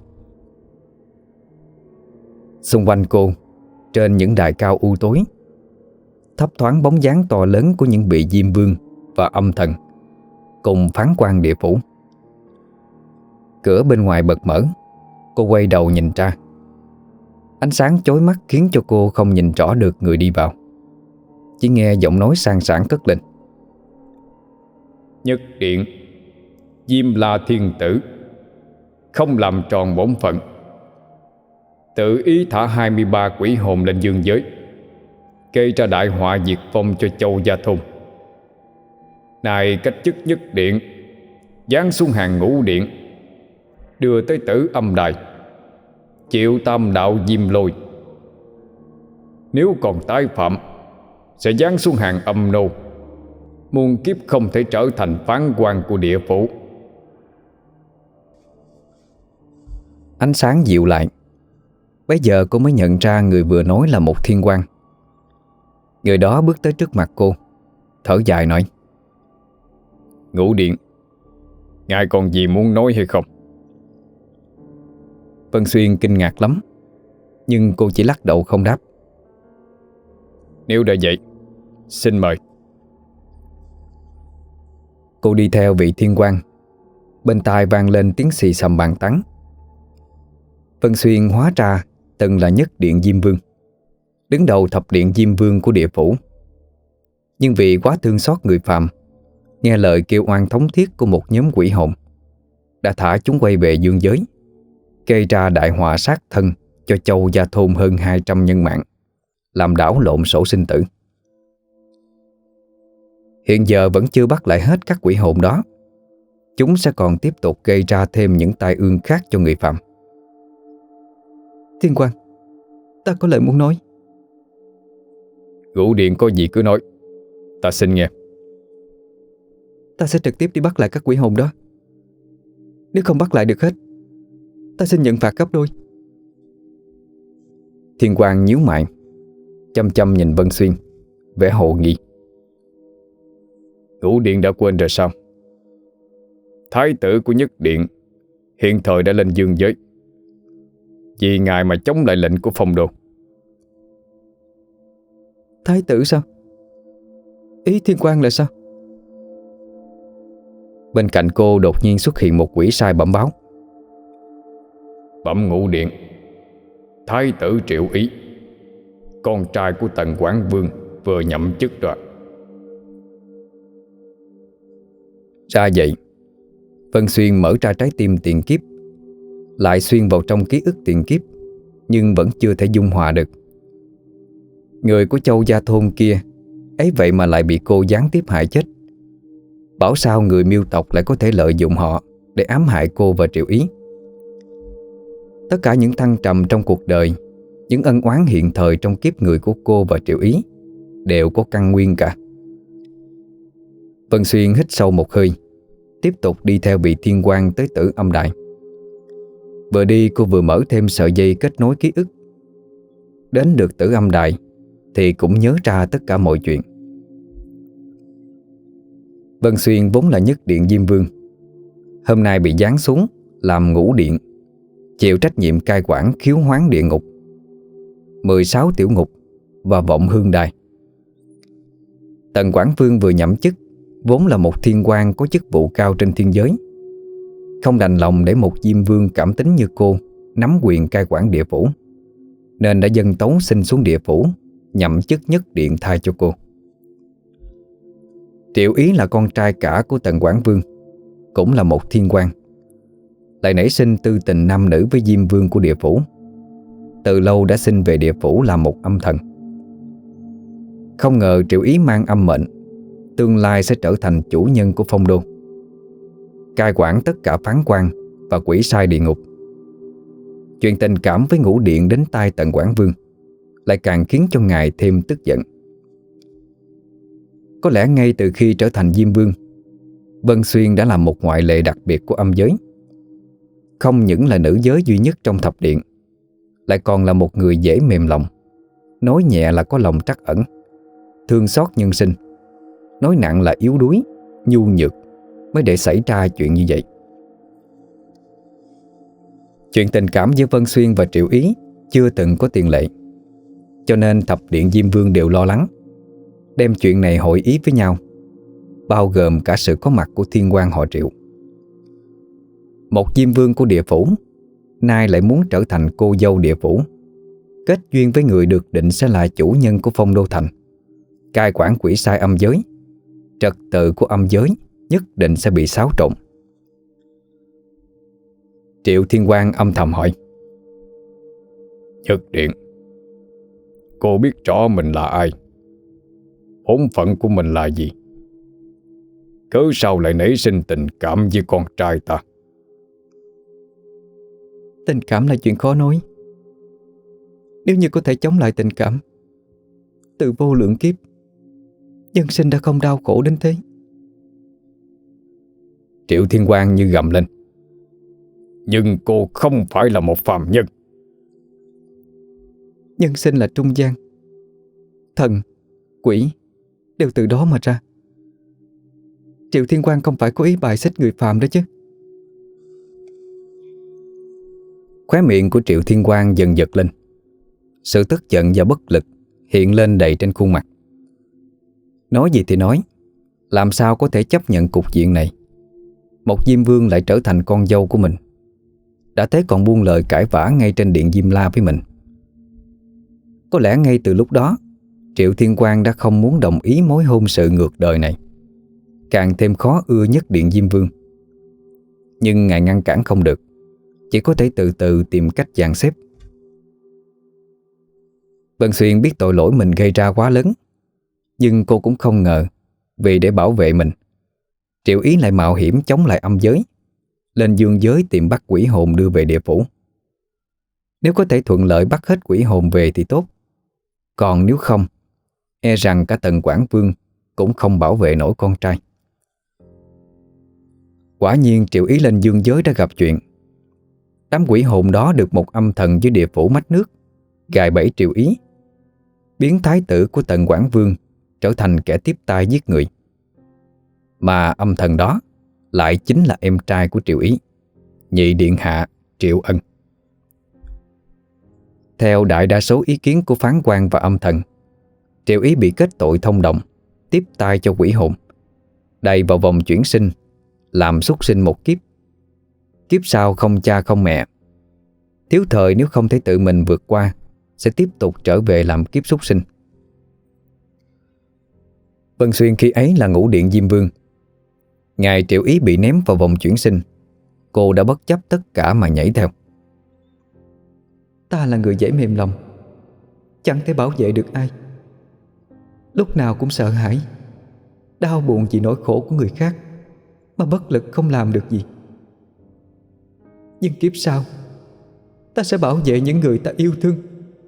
Xung quanh cô, trên những đài cao u tối, thấp thoáng bóng dáng to lớn của những vị Diêm Vương và âm thần cùng phán quan địa phủ. Cửa bên ngoài bật mở. Cô quay đầu nhìn ra. Ánh sáng chói mắt khiến cho cô không nhìn rõ được người đi vào. Chỉ nghe giọng nói sang sảng cất lên. Nhất điện Diêm La thiên tử không làm tròn bổn phận, tự ý thả 23 quỷ hồn lên dương giới, gây ra đại họa diệt vong cho Châu Gia Thôn. Này cách chức nhất điện, giáng xuống hàng ngũ điện, đưa tới tử âm đài, chịu tam đạo diêm lôi. Nếu còn tái phạm, sẽ giáng xuống hàng âm nô, muôn kiếp không thể trở thành phán quan của địa phủ. Ánh sáng dịu lại. Bấy giờ cô mới nhận ra người vừa nói là một thiên quan. Người đó bước tới trước mặt cô, thở dài nói: Ngũ Điện, ngài còn gì muốn nói hay không? Vân Xuyên kinh ngạc lắm, nhưng cô chỉ lắc đầu không đáp. Nếu đã vậy, xin mời. Cô đi theo vị thiên quan. Bên tai vang lên tiếng xì xầm bàn tán. Vân Xuyên hóa ra từng là nhất điện Diêm Vương, đứng đầu thập điện Diêm Vương của địa phủ. Nhưng vì quá thương xót người phàm, nghe lời kêu oan thống thiết của một nhóm quỷ hồn, đã thả chúng quay về dương giới, gây ra đại họa sát thân cho Châu Gia Thôn hơn 200 nhân mạng, làm đảo lộn sổ sinh tử. Hiện giờ vẫn chưa bắt lại hết các quỷ hồn đó. Chúng sẽ còn tiếp tục gây ra thêm những tai ương khác cho người phạm. Thiên quan, ta có lời muốn nói. Ngũ Điện có gì cứ nói, ta xin nghe. Ta sẽ trực tiếp đi bắt lại các quỷ hồn đó. Nếu không bắt lại được hết, ta xin nhận phạt gấp đôi. Thiên quan nhíu mày, chăm chăm nhìn Vân Xuyên, vẻ hồ nghi. Ngũ Điện đã quên rồi sao? Thái tử của nhất điện hiện thời đã lên dương giới, vì ngài mà chống lại lệnh của Phong Đô. Thái tử sao? Ý thiên quan là sao? Bên cạnh cô đột nhiên xuất hiện một quỷ sai bẩm báo. Bẩm Ngũ Điện, Thái tử Triệu Ý, con trai của Tần Quảng Vương, vừa nhậm chức rồi. Ra vậy. Vân Xuyên mở ra trái tim tiền kiếp, lại xuyên vào trong ký ức tiền kiếp, nhưng vẫn chưa thể dung hòa được. Người của Châu Gia Thôn kia ấy vậy mà lại bị cô gián tiếp hại chết. Bảo sao người Miêu tộc lại có thể lợi dụng họ để ám hại cô và Triệu Ý. Tất cả những thăng trầm trong cuộc đời, những ân oán hiện thời trong kiếp người của cô và Triệu Ý đều có căn nguyên cả. Vân Xuyên hít sâu một hơi, tiếp tục đi theo vị thiên quan tới Tử Âm Đài. Vừa đi cô vừa mở thêm sợi dây kết nối ký ức. Đến được Tử Âm Đài thì cũng nhớ ra tất cả mọi chuyện. Vân Xuyên vốn là nhất điện Diêm Vương, hôm nay bị giáng xuống làm Ngũ Điện, chịu trách nhiệm cai quản khiếu hoán địa ngục, 16 tiểu ngục và vọng hương đài. Tần Quảng Vương vừa nhậm chức vốn là một thiên quan có chức vụ cao trên thiên giới, không đành lòng để một Diêm Vương cảm tính như cô nắm quyền cai quản địa phủ, nên đã dâng tấu xin xuống địa phủ nhậm chức nhất điện thay cho cô. Triệu Ý là con trai cả của Tần Quảng Vương, cũng là một thiên quan, lại nảy sinh tư tình nam nữ với Diêm Vương của địa phủ. Từ lâu đã xin về địa phủ làm một âm thần. Không ngờ Triệu Ý mang âm mệnh, tương lai sẽ trở thành chủ nhân của Phong Đô, cai quản tất cả phán quan và quỷ sai địa ngục. Chuyện tình cảm với Ngũ Điện đến tai Tần Quảng Vương lại càng khiến cho ngài thêm tức giận. Có lẽ ngay từ khi trở thành Diêm Vương, Vân Xuyên đã là một ngoại lệ đặc biệt của âm giới. Không những là nữ giới duy nhất trong thập điện, lại còn là một người dễ mềm lòng. Nói nhẹ là có lòng trắc ẩn, thương xót nhân sinh. Nói nặng là yếu đuối, nhu nhược, mới để xảy ra chuyện như vậy. Chuyện tình cảm giữa Vân Xuyên và Triệu Ý chưa từng có tiền lệ, cho nên thập điện Diêm Vương đều lo lắng, đem chuyện này hội ý với nhau, bao gồm cả sự có mặt của thiên quan họ Triệu. Một Diêm Vương của địa phủ nay lại muốn trở thành cô dâu địa phủ, kết duyên với người được định sẽ là chủ nhân của Phong Đô Thành, cai quản quỷ sai âm giới. Trật tự của âm giới nhất định sẽ bị xáo trộn. Triệu Thiên Quan âm thầm hỏi: Nhất điện, cô biết rõ mình là ai, bổn phận của mình là gì, cớ sao lại nảy sinh tình cảm với con trai ta? Tình cảm là chuyện khó nói. Nếu như có thể chống lại tình cảm, từ vô lượng kiếp, Nhân sinh đã không đau khổ đến thế. Triệu Thiên Quang như gầm lên. Nhưng cô không phải là một phàm nhân. Nhân sinh là trung gian. Thần, quỷ đều từ đó mà ra. Triệu Thiên Quang không phải có ý bài xích người phàm đó chứ. Khóe miệng của Triệu Thiên Quang dần giật lên. Sự tức giận và bất lực hiện lên đầy trên khuôn mặt. Nói gì thì nói, làm sao có thể chấp nhận cục diện này. Một Diêm Vương lại trở thành con dâu của mình, đã thế còn buông lời cãi vã ngay trên điện Diêm La với mình. Có lẽ ngay từ lúc đó Triệu Thiên Quang đã không muốn đồng ý mối hôn sự ngược đời này, càng thêm khó ưa nhất điện Diêm Vương. Nhưng ngài ngăn cản không được, chỉ có thể từ từ tìm cách dàn xếp. Vân Xuyên biết tội lỗi mình gây ra quá lớn, nhưng cô cũng không ngờ vì để bảo vệ mình, Triệu Ý lại mạo hiểm chống lại âm giới, lên dương giới tìm bắt quỷ hồn đưa về địa phủ. Nếu có thể thuận lợi bắt hết quỷ hồn về thì tốt, còn nếu không, e rằng cả Tần Quảng Vương cũng không bảo vệ nổi con trai. Quả nhiên Triệu Ý lên dương giới đã gặp chuyện. Đám quỷ hồn đó được một âm thần dưới địa phủ mách nước gài bẫy Triệu Ý, biến thái tử của Tần Quảng Vương trở thành kẻ tiếp tay giết người. Mà âm thần đó lại chính là em trai của Triệu Ý, nhị điện hạ Triệu Ân. Theo đại đa số ý kiến của phán quan và âm thần, Triệu Ý bị kết tội thông đồng, tiếp tay cho quỷ hồn, đầy vào vòng chuyển sinh, làm súc sinh một kiếp. Kiếp sau không cha không mẹ, thiếu thời nếu không thể tự mình vượt qua, sẽ tiếp tục trở về làm kiếp súc sinh. Vân Xuyên khi ấy là ngũ điện Diêm Vương. Ngày Triệu Ý bị ném vào vòng chuyển sinh, cô đã bất chấp tất cả mà nhảy theo. Ta là người dễ mềm lòng, chẳng thể bảo vệ được ai. Lúc nào cũng sợ hãi, đau buồn vì nỗi khổ của người khác, mà bất lực không làm được gì. Nhưng kiếp sau, ta sẽ bảo vệ những người ta yêu thương.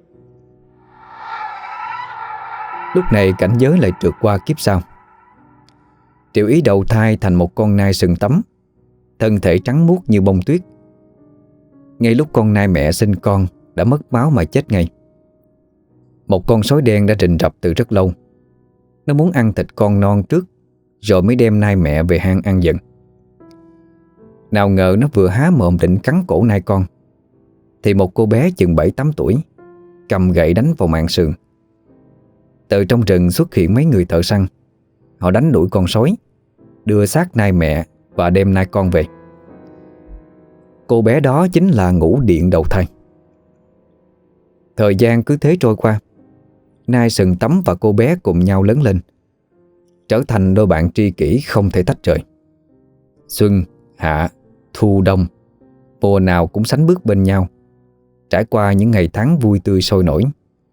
Lúc này cảnh giới lại trượt qua kiếp sau. Triệu Ý đầu thai thành một con nai sừng tấm, thân thể trắng muốt như bông tuyết. Ngay lúc con nai mẹ sinh con đã mất máu mà chết ngay. Một con sói đen đã rình rập từ rất lâu. Nó muốn ăn thịt con non trước, rồi mới đem nai mẹ về hang ăn dần. Nào ngờ nó vừa há mồm định cắn cổ nai con, thì một cô bé chừng 7-8 tuổi cầm gậy đánh vào mạn sườn. Từ trong rừng xuất hiện mấy người thợ săn. Họ đánh đuổi con sói, đưa xác nai mẹ và đem nai con về. Cô bé đó chính là ngũ điện đầu thai. Thời gian cứ thế trôi qua, nai sừng tấm và cô bé cùng nhau lớn lên, trở thành đôi bạn tri kỷ không thể tách rời. Xuân, hạ, thu, đông, mùa nào cũng sánh bước bên nhau, trải qua những ngày tháng vui tươi sôi nổi.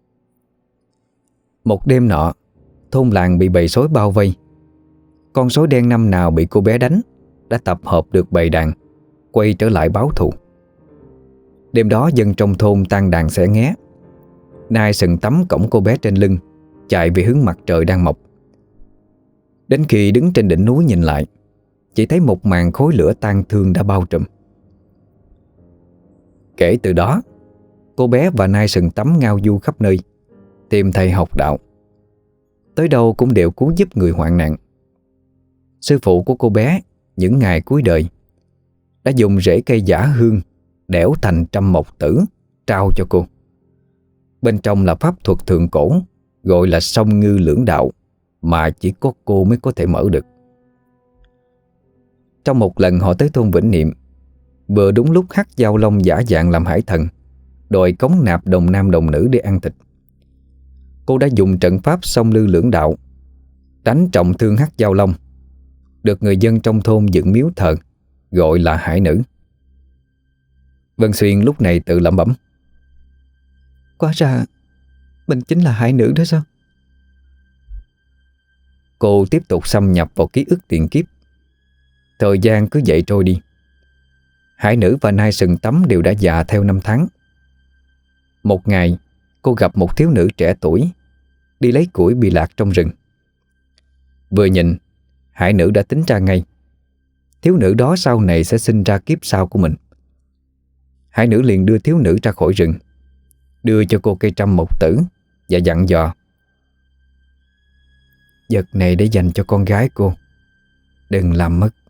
Một đêm nọ, thôn làng bị bầy sói bao vây. Con sói đen năm nào bị cô bé đánh đã tập hợp được bầy đàn, quay trở lại báo thù. Đêm đó dân trong thôn tan đàn xẻ nghé. Nai sừng tấm cõng cô bé trên lưng, chạy về hướng mặt trời đang mọc. Đến khi đứng trên đỉnh núi nhìn lại, chỉ thấy một màn khói lửa tang thương đã bao trùm. Kể từ đó, cô bé và nai sừng tấm ngao du khắp nơi, tìm thầy học đạo. Tới đâu cũng đều cứu giúp người hoạn nạn. Sư phụ của cô bé những ngày cuối đời đã dùng rễ cây giả hương đẽo thành trăm mộc tử trao cho cô. Bên trong là pháp thuật thượng cổ gọi là song ngư lưỡng đạo, mà chỉ có cô mới có thể mở được. Trong một lần họ tới thôn Vĩnh Niệm, vừa đúng lúc Hắc Giao Long giả dạng làm hải thần, đòi cống nạp đồng nam đồng nữ để ăn thịt. Cô đã dùng trận pháp song lư lưỡng đạo đánh trọng thương Hắc Giao Long, được người dân trong thôn dựng miếu thờ, gọi là hải nữ. Vân Xuyên lúc này tự lẩm bẩm: Quá ra mình chính là hải nữ đó sao? Cô tiếp tục xâm nhập vào ký ức tiền kiếp. Thời gian cứ vậy trôi đi. Hải nữ và nai sừng tấm đều đã già theo năm tháng. Một ngày, cô gặp một thiếu nữ trẻ tuổi đi lấy củi bị lạc trong rừng. Vừa nhìn, hải nữ đã tính ra ngay, thiếu nữ đó sau này sẽ sinh ra kiếp sau của mình. Hải nữ liền đưa thiếu nữ ra khỏi rừng, đưa cho cô cây trăm mộc tử và dặn dò: vật này để dành cho con gái cô, đừng làm mất.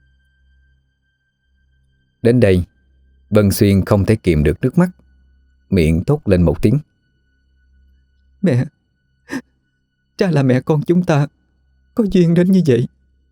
Đến đây, Vân Xuyên không thể kìm được nước mắt, miệng thốt lên một tiếng: Mẹ, cha là mẹ con chúng ta có duyên đến như vậy.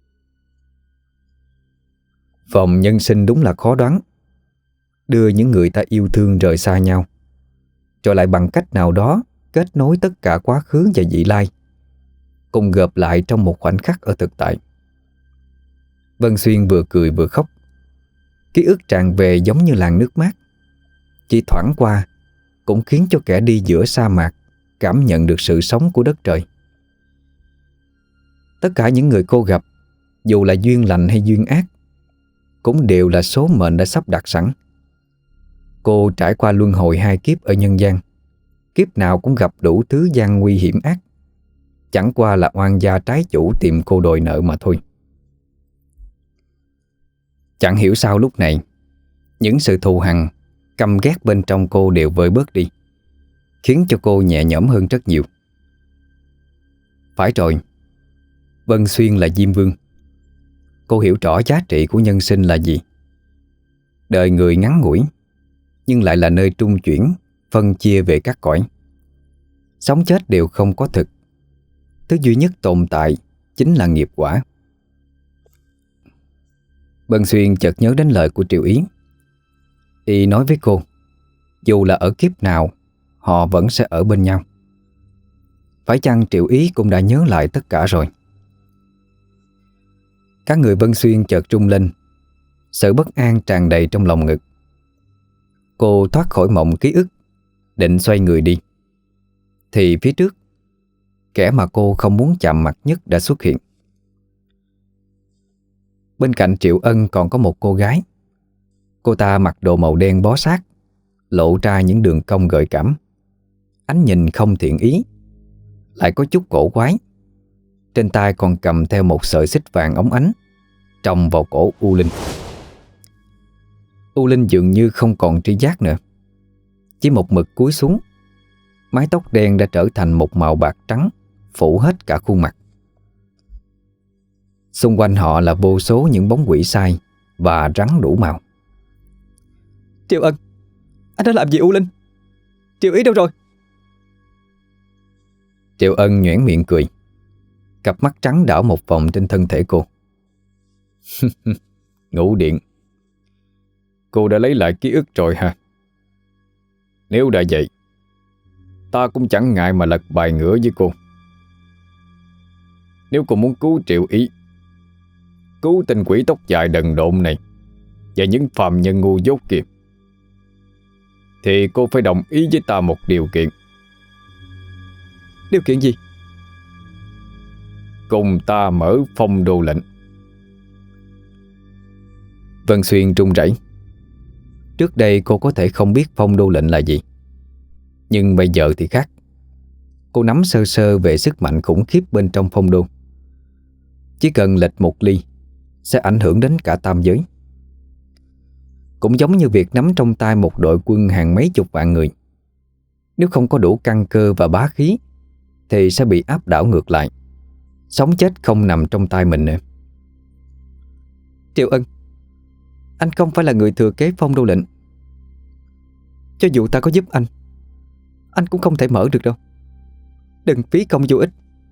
Vòng nhân sinh đúng là khó đoán, đưa những người ta yêu thương rời xa nhau, rồi lại bằng cách nào đó kết nối tất cả quá khứ và vị lai, cùng gộp lại trong một khoảnh khắc ở thực tại. Vân Xuyên vừa cười vừa khóc. Ký ức tràn về giống như làn nước mát, chỉ thoảng qua cũng khiến cho kẻ đi giữa sa mạc cảm nhận được sự sống của đất trời. Tất cả những người cô gặp, dù là duyên lành hay duyên ác, cũng đều là số mệnh đã sắp đặt sẵn. Cô trải qua luân hồi 2 kiếp ở nhân gian, kiếp nào cũng gặp đủ thứ gian nguy hiểm ác, chẳng qua là oan gia trái chủ tìm cô đòi nợ mà thôi. Chẳng hiểu sao lúc này, những sự thù hằn, căm ghét bên trong cô đều vơi bớt đi, khiến cho cô nhẹ nhõm hơn rất nhiều. Phải rồi, Vân Xuyên là Diêm Vương. Cô hiểu rõ giá trị của nhân sinh là gì. Đời người ngắn ngủi, nhưng lại là nơi trung chuyển, phân chia về các cõi. Sống chết đều không có thực, thứ duy nhất tồn tại chính là nghiệp quả. Vân Xuyên chợt nhớ đến lời của Triệu Ý. Y nói với cô, dù là ở kiếp nào, họ vẫn sẽ ở bên nhau. Phải chăng Triệu Ý cũng đã nhớ lại tất cả rồi? Các người Vân Xuyên chợt rung lên, sự bất an tràn đầy trong lòng ngực. Cô thoát khỏi mộng ký ức, định xoay người đi, thì phía trước, kẻ mà cô không muốn chạm mặt nhất đã xuất hiện. Bên cạnh Triệu Ân còn có một cô gái. Cô ta mặc đồ màu đen bó sát, lộ ra những đường cong gợi cảm. Ánh nhìn không thiện ý, lại có chút cổ quái. Trên tay còn cầm theo một sợi xích vàng óng ánh, tròng vào cổ U Linh. U Linh dường như không còn tri giác nữa, chỉ một mực cúi xuống. Mái tóc đen đã trở thành một màu bạc trắng, phủ hết cả khuôn mặt. Xung quanh họ là vô số những bóng quỷ sai và rắn đủ màu. Triệu Ân, anh đã làm gì U Linh? Triệu Ý đâu rồi? Triệu Ân nhoẻn miệng cười, cặp mắt trắng đảo một vòng trên thân thể cô. Ngũ điện, cô đã lấy lại ký ức rồi hả? Nếu đã vậy, ta cũng chẳng ngại mà lật bài ngửa với cô. Nếu cô muốn cứu Triệu Ý, cứu tên quỷ tóc dài đần độn này và những phàm nhân ngu dốt kia, thì cô phải đồng ý với ta một điều kiện. Điều kiện gì? Cùng ta mở phong đô lệnh. Vân Xuyên run rẩy. Trước đây cô có thể không biết phong đô lệnh là gì, nhưng bây giờ thì khác. Cô nắm sơ sơ về sức mạnh khủng khiếp bên trong phong đô. Chỉ cần lệch một ly sẽ ảnh hưởng đến cả tam giới. Cũng giống như việc nắm trong tay một đội quân hàng mấy chục vạn người. Nếu không có đủ căn cơ và bá khí thì sẽ bị áp đảo ngược lại. Sống chết không nằm trong tay mình nữa. Triệu Ân, anh không phải là người thừa kế phong đô lệnh. Cho dù ta có giúp anh cũng không thể mở được đâu. Đừng phí công vô ích.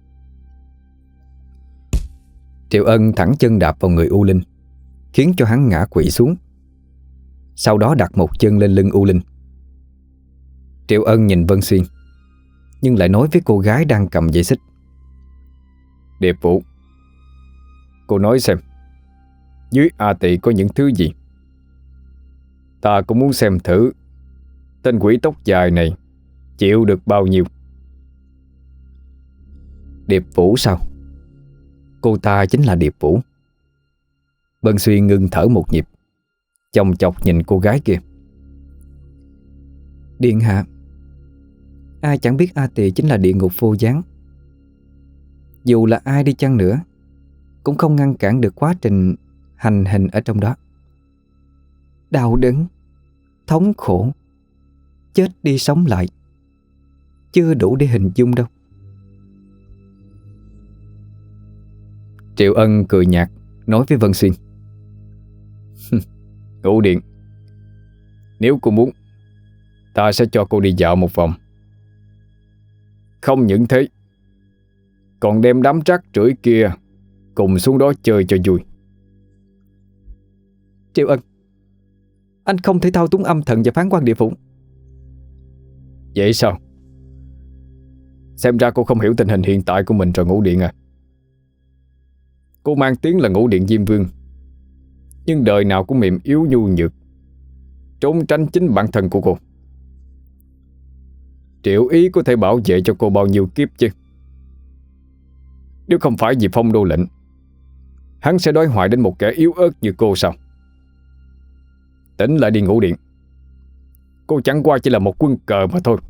Triệu Ân thẳng chân đạp vào người U Linh, khiến cho hắn ngã quỵ xuống. Sau đó đặt một chân lên lưng U Linh. Triệu Ân nhìn Vân Xuyên, nhưng lại nói với cô gái đang cầm dây xích: Điệp Vũ, cô nói xem, dưới A Tỳ có những thứ gì? Ta cũng muốn xem thử tên quỷ tóc dài này chịu được bao nhiêu. Điệp Vũ sao? Cô ta chính là Điệp Vũ. Vân Xuyên ngưng thở một nhịp, chòng chọc nhìn cô gái kia. Điện hạ, ai chẳng biết A Tỳ chính là địa ngục vô gián. Dù là ai đi chăng nữa cũng không ngăn cản được quá trình hành hình ở trong đó. Đau đớn, thống khổ, chết đi sống lại, chưa đủ để hình dung đâu. Triệu Ân cười nhạt nói với Vân Xuyên: Ngũ Điện, nếu cô muốn, ta sẽ cho cô đi dạo một vòng. Không những thế, còn đem đám rác rưởi kia cùng xuống đó chơi cho vui. Triệu Ân, anh không thể thao túng âm thần và phán quan địa phủ. Vậy sao? Xem ra cô không hiểu tình hình hiện tại của mình rồi Ngũ Điện à. Cô mang tiếng là Ngũ Điện Diêm Vương, nhưng đời nào cũng mềm yếu nhu nhược, trốn tránh chính bản thân của cô. Triệu Ý có thể bảo vệ cho cô bao nhiêu kiếp chứ? Nếu không phải vì Phong Đô lệnh, hắn sẽ đối hoại đến một kẻ yếu ớt như cô sao? Tỉnh lại đi Ngũ Điện, cô chẳng qua chỉ là một quân cờ mà thôi.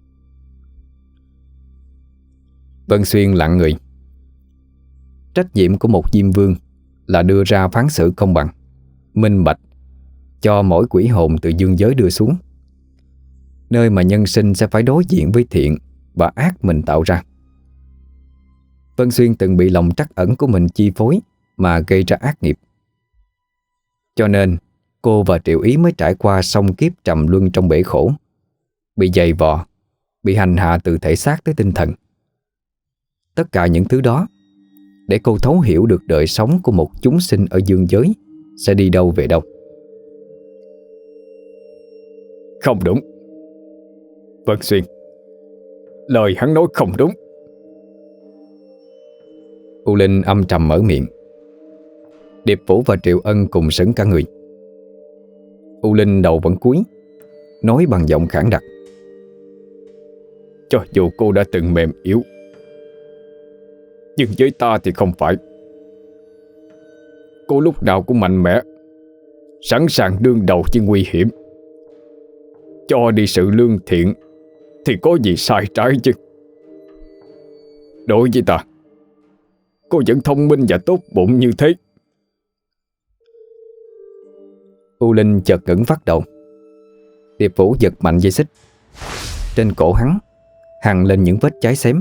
Vân Xuyên lặng người. Trách nhiệm của một Diêm Vương là đưa ra phán xử công bằng, minh bạch cho mỗi quỷ hồn từ dương giới đưa xuống, nơi mà nhân sinh sẽ phải đối diện với thiện và ác mình tạo ra. Vân Xuyên từng bị lòng trắc ẩn của mình chi phối mà gây ra ác nghiệp. Cho nên cô và Triệu Ý mới trải qua song kiếp trầm luân trong bể khổ, bị dày vò, bị hành hạ từ thể xác tới tinh thần. Tất cả những thứ đó để cô thấu hiểu được đời sống của một chúng sinh ở dương giới sẽ đi đâu về đâu. Không đúng, Vân Xuyên, lời hắn nói không đúng. U Linh âm trầm mở miệng. Điệp Vũ và Triệu Ân cùng sững cả người. U Linh đầu vẫn cúi, nói bằng giọng khản đặc: Cho dù cô đã từng mềm yếu, nhưng với ta thì không phải. Cô lúc nào cũng mạnh mẽ, sẵn sàng đương đầu với nguy hiểm. Cho đi sự lương thiện thì có gì sai trái chứ? Đối với ta, cô vẫn thông minh và tốt bụng như thế. U Linh chợt ngẩng phát đầu. Điệp Vũ giật mạnh dây xích. Trên cổ hắn hằn lên những vết cháy xém.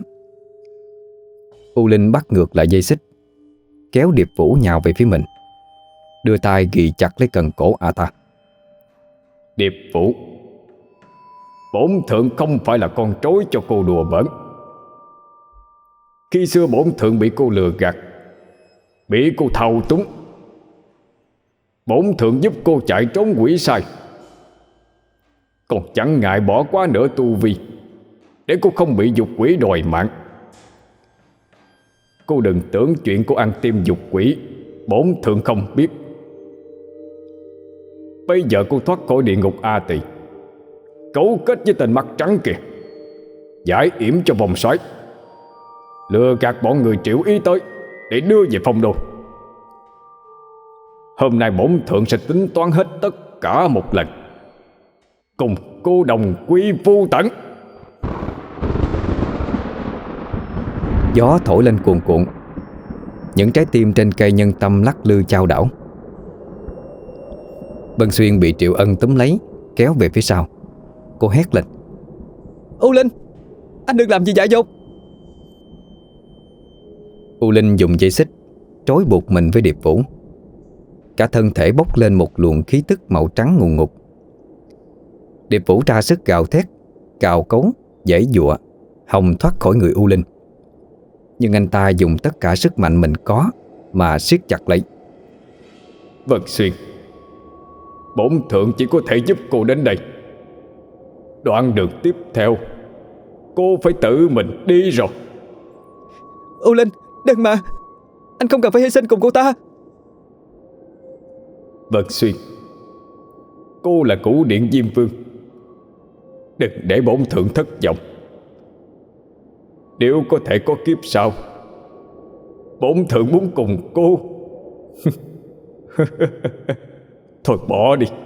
U Linh bắt ngược lại dây xích, kéo Điệp Vũ nhào về phía mình, đưa tay ghì chặt lấy cần cổ ả ta. Điệp Vũ, bổn thượng không phải là con trối cho cô đùa bỡn. Khi xưa bổn thượng bị cô lừa gạt, bị cô thao túng, bổn thượng giúp cô chạy trốn quỷ sai, còn chẳng ngại bỏ quá nửa tu vi để cô không bị dục quỷ đòi mạng. Cô đừng tưởng chuyện cô ăn tim dục quỷ bổn thượng không biết. Bây giờ cô thoát khỏi địa ngục A Tỳ, cấu kết với tên mắt trắng kìa, giải yểm cho vòng xoáy, lừa gạt bọn người Triệu Ý tới để đưa về Phong Đô. Hôm nay bổn thượng sẽ tính toán hết tất cả một lần, cùng cô đồng quy vô tận. Gió thổi lên cuồn cuộn, những trái tim trên cây nhân tâm lắc lư chao đảo. Vân Xuyên bị Triệu Ân túm lấy, kéo về phía sau. Cô hét lên: U Linh, anh đừng làm gì dại dột. U Linh dùng dây xích trói buộc mình với Điệp Vũ. Cả thân thể bốc lên một luồng khí tức màu trắng ngùn ngụt. Điệp Vũ ra sức gào thét, cào cấu, giãy giụa, hòng thoát khỏi người U Linh. Nhưng anh ta dùng tất cả sức mạnh mình có mà siết chặt lấy. Vân Xuyên, bổn thượng chỉ có thể giúp cô đến đây. Đoạn đường tiếp theo cô phải tự mình đi rồi. U Linh, đừng mà, anh không cần phải hy sinh cùng cô ta. Vân Xuyên, cô là Cửu Điện Diêm Vương, đừng để bổn thượng thất vọng. Nếu có thể có kiếp sau, bổn thượng muốn cùng cô. Thôi bỏ đi,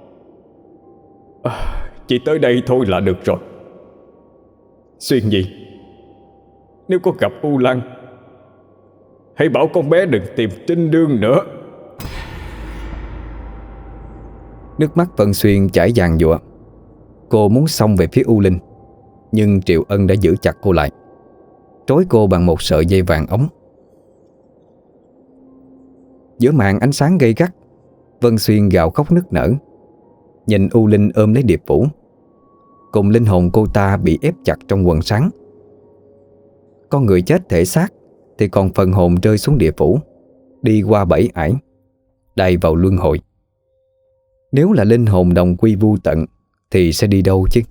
chỉ tới đây thôi là được rồi. Xuyên gì, nếu có gặp U Lan, hãy bảo con bé đừng tìm Trinh Nương nữa. Nước mắt Vân Xuyên chảy giàn giụa. Cô muốn xông về phía U Linh, nhưng Triệu Ân đã giữ chặt cô lại, trói cô bằng một sợi dây vàng ống. Giữa màn ánh sáng gay gắt, Vân Xuyên gào khóc nức nở, nhìn U Linh ôm lấy Điệp Vũ, cùng linh hồn cô ta bị ép chặt trong quần sáng. Con người chết thể xác thì còn phần hồn rơi xuống địa phủ, đi qua 7 ải, đầy vào luân hồi. Nếu là linh hồn đồng quy vu tận thì sẽ đi đâu chứ?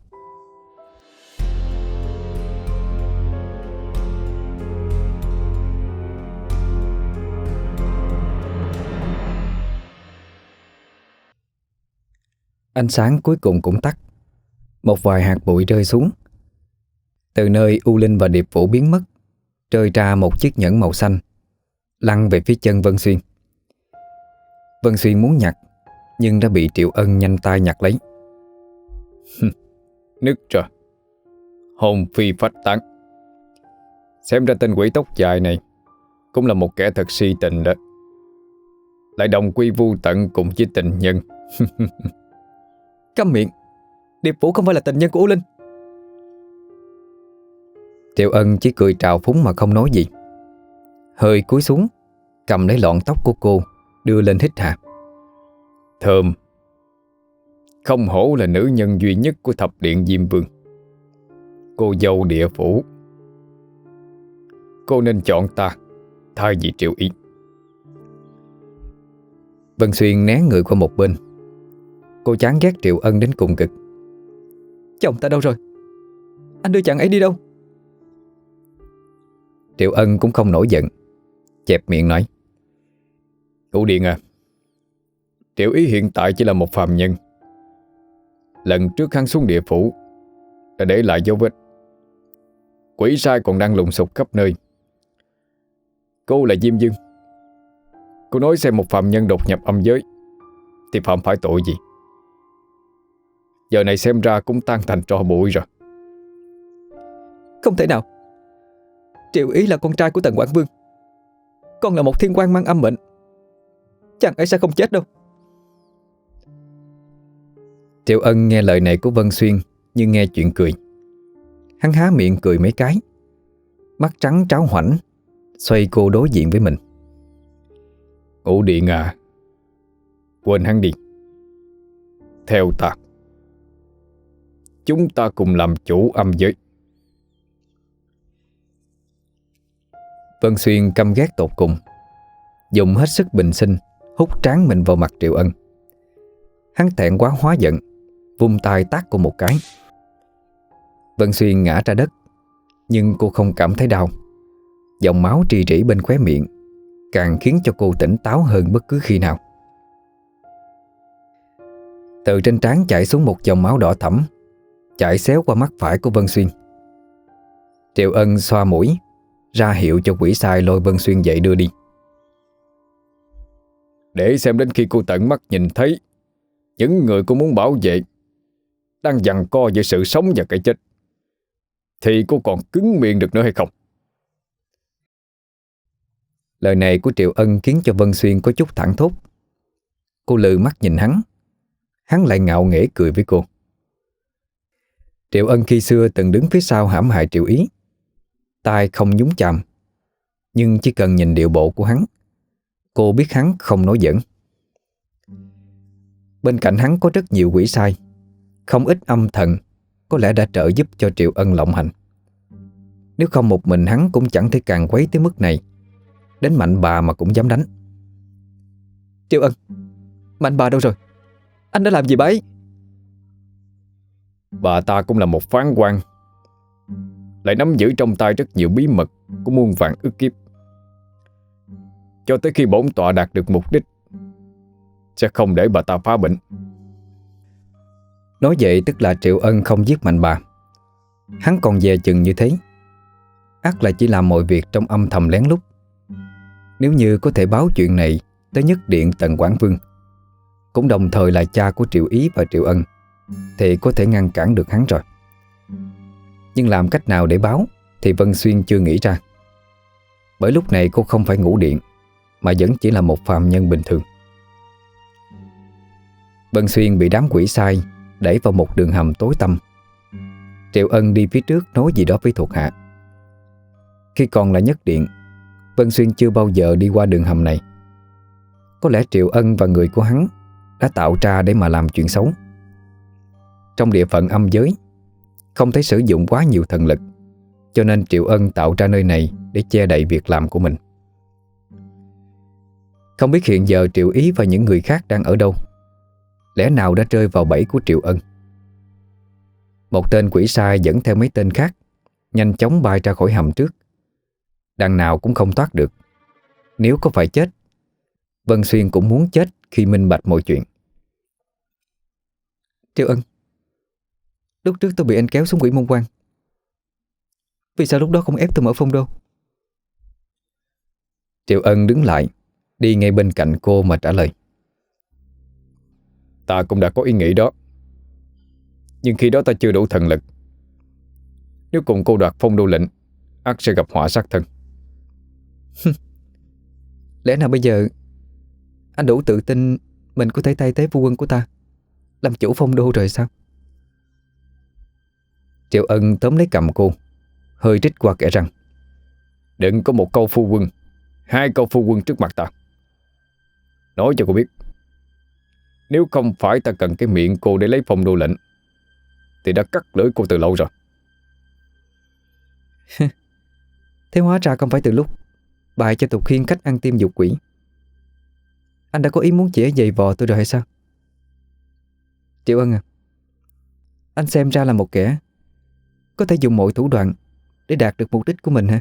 Ánh sáng cuối cùng cũng tắt. Một vài hạt bụi rơi xuống. Từ nơi U Linh và Điệp Vũ biến mất, rơi ra một chiếc nhẫn màu xanh, lăn về phía chân Vân Xuyên. Vân Xuyên muốn nhặt, nhưng đã bị Triệu Ân nhanh tay nhặt lấy. Nứt rồi, hồn phi phách tán. Xem ra tên quỷ tóc dài này cũng là một kẻ thật si tình đó, lại đồng quy vu tận cùng với tình nhân. Câm miệng, Điệp Vũ không phải là tình nhân của U Linh. Triệu Ân chỉ cười trào phúng mà không nói gì. Hơi cúi xuống, cầm lấy lọn tóc của cô, đưa lên hít hà. Thơm. Không hổ là nữ nhân duy nhất của thập điện Diêm Vương, cô dâu địa phủ. Cô nên chọn ta thay vì Triệu Ý. Vân Xuyên né người qua một bên. Cô chán ghét Triệu Ân đến cùng cực. Chồng ta đâu rồi? Anh đưa chàng ấy đi đâu? Triệu Ân cũng không nổi giận, chẹp miệng nói: Cụ Điện à, Triệu Ý hiện tại chỉ là một phàm nhân. Lần trước hắn xuống địa phủ đã để lại dấu vết. Quỷ sai còn đang lùng sục khắp nơi. Cô là Diêm Dương. Cô nói xem một phàm nhân đột nhập âm giới thì phạm phải tội gì? Giờ này xem ra cũng tan thành tro bụi rồi. Không thể nào. Triệu Ý là con trai của Tần Quảng Vương, con là một thiên quan mang âm mệnh. Chàng ấy sẽ không chết đâu. Triệu Ân nghe lời này của Vân Xuyên như nghe chuyện cười. Hắn há miệng cười mấy cái, mắt trắng tráo hoảnh, xoay cô đối diện với mình. Ngũ Điện à, quên hắn đi. Theo ta, chúng ta cùng làm chủ âm giới. Vân Xuyên căm ghét tột cùng, dùng hết sức bình sinh hút trán mình vào mặt Triệu Ân. Hắn thẹn quá hóa giận, vung tay tát cô một cái. Vân Xuyên ngã ra đất, nhưng cô không cảm thấy đau. Dòng máu rỉ rỉ bên khóe miệng càng khiến cho cô tỉnh táo hơn bất cứ khi nào. Từ trên trán chảy xuống một dòng máu đỏ thẫm, chảy xéo qua mắt phải của Vân Xuyên. Triệu Ân xoa mũi, ra hiệu cho quỷ sai lôi Vân Xuyên dậy đưa đi. Để xem đến khi cô tận mắt nhìn thấy những người cô muốn bảo vệ đang giằng co giữa sự sống và cái chết, thì cô còn cứng miệng được nữa hay không? Lời này của Triệu Ân khiến cho Vân Xuyên có chút thảng thốt. Cô lừ mắt nhìn hắn, hắn lại ngạo nghễ cười với cô. Triệu Ân khi xưa từng đứng phía sau hãm hại Triệu Ý, tay không nhúng chạm, nhưng chỉ cần nhìn điệu bộ của hắn, cô biết hắn không nói giỡn. Bên cạnh hắn có rất nhiều quỷ sai, không ít âm thần có lẽ đã trợ giúp cho Triệu Ân lộng hành. Nếu không một mình hắn cũng chẳng thể càng quấy tới mức này. Đến Mạnh Bà mà cũng dám đánh. Triệu Ân, Mạnh Bà đâu rồi? Anh đã làm gì bà ấy? Bà ta cũng là một phán quan, lại nắm giữ trong tay rất nhiều bí mật của muôn vàn ức kiếp. Cho tới khi bổn tọa đạt được mục đích, sẽ không để bà ta phá bệnh. Nói vậy tức là Triệu Ân không giết Mạnh Bà. Hắn còn dè chừng như thế, ắt là chỉ làm mọi việc trong âm thầm lén lút. Nếu như có thể báo chuyện này tới nhất điện Tần Quảng Vương, cũng đồng thời là cha của Triệu Ý và Triệu Ân, thì có thể ngăn cản được hắn rồi. Nhưng làm cách nào để báo thì Vân Xuyên chưa nghĩ ra. Bởi lúc này cô không phải ngũ điện, mà vẫn chỉ là một phàm nhân bình thường. Vân Xuyên bị đám quỷ sai đẩy vào một đường hầm tối tăm. Triệu Ân đi phía trước nói gì đó với thuộc hạ. Khi còn là nhất điện, Vân Xuyên chưa bao giờ đi qua đường hầm này. Có lẽ Triệu Ân và người của hắn đã tạo ra để mà làm chuyện xấu. Trong địa phận âm giới, không thể sử dụng quá nhiều thần lực, cho nên Triệu Ân tạo ra nơi này để che đậy việc làm của mình. Không biết hiện giờ Triệu Ý và những người khác đang ở đâu. Lẽ nào đã rơi vào bẫy của Triệu Ân? Một tên quỷ sai dẫn theo mấy tên khác nhanh chóng bay ra khỏi hầm trước. Đằng nào cũng không thoát được. Nếu có phải chết, Vân Xuyên cũng muốn chết khi minh bạch mọi chuyện. Triệu Ân, lúc trước tôi bị anh kéo xuống quỷ môn quan. Vì sao lúc đó không ép tôi mở phong đô? Triệu Ân đứng lại, đi ngay bên cạnh cô mà trả lời. Ta cũng đã có ý nghĩ đó, nhưng khi đó ta chưa đủ thần lực. Nếu cùng cô đoạt phong đô lệnh, ắt sẽ gặp họa sát thân. Lẽ nào bây giờ anh đủ tự tin mình có thể thay thế phu quân của ta làm chủ phong đô rồi sao? Triệu Ân tóm lấy cầm cô, hơi trích qua kẽ răng. Đừng có một câu phu quân, hai câu phu quân trước mặt ta. Nói cho cô biết, nếu không phải ta cần cái miệng cô để lấy phong đô lệnh thì đã cắt lưỡi cô từ lâu rồi. Thế hóa ra không phải từ lúc bại cho Tục Khiên cách ăn tim dục quỷ, anh đã có ý muốn chĩa giày vò tôi rồi hay sao? Triệu Ân à, anh xem ra là một kẻ có thể dùng mọi thủ đoạn để đạt được mục đích của mình hả?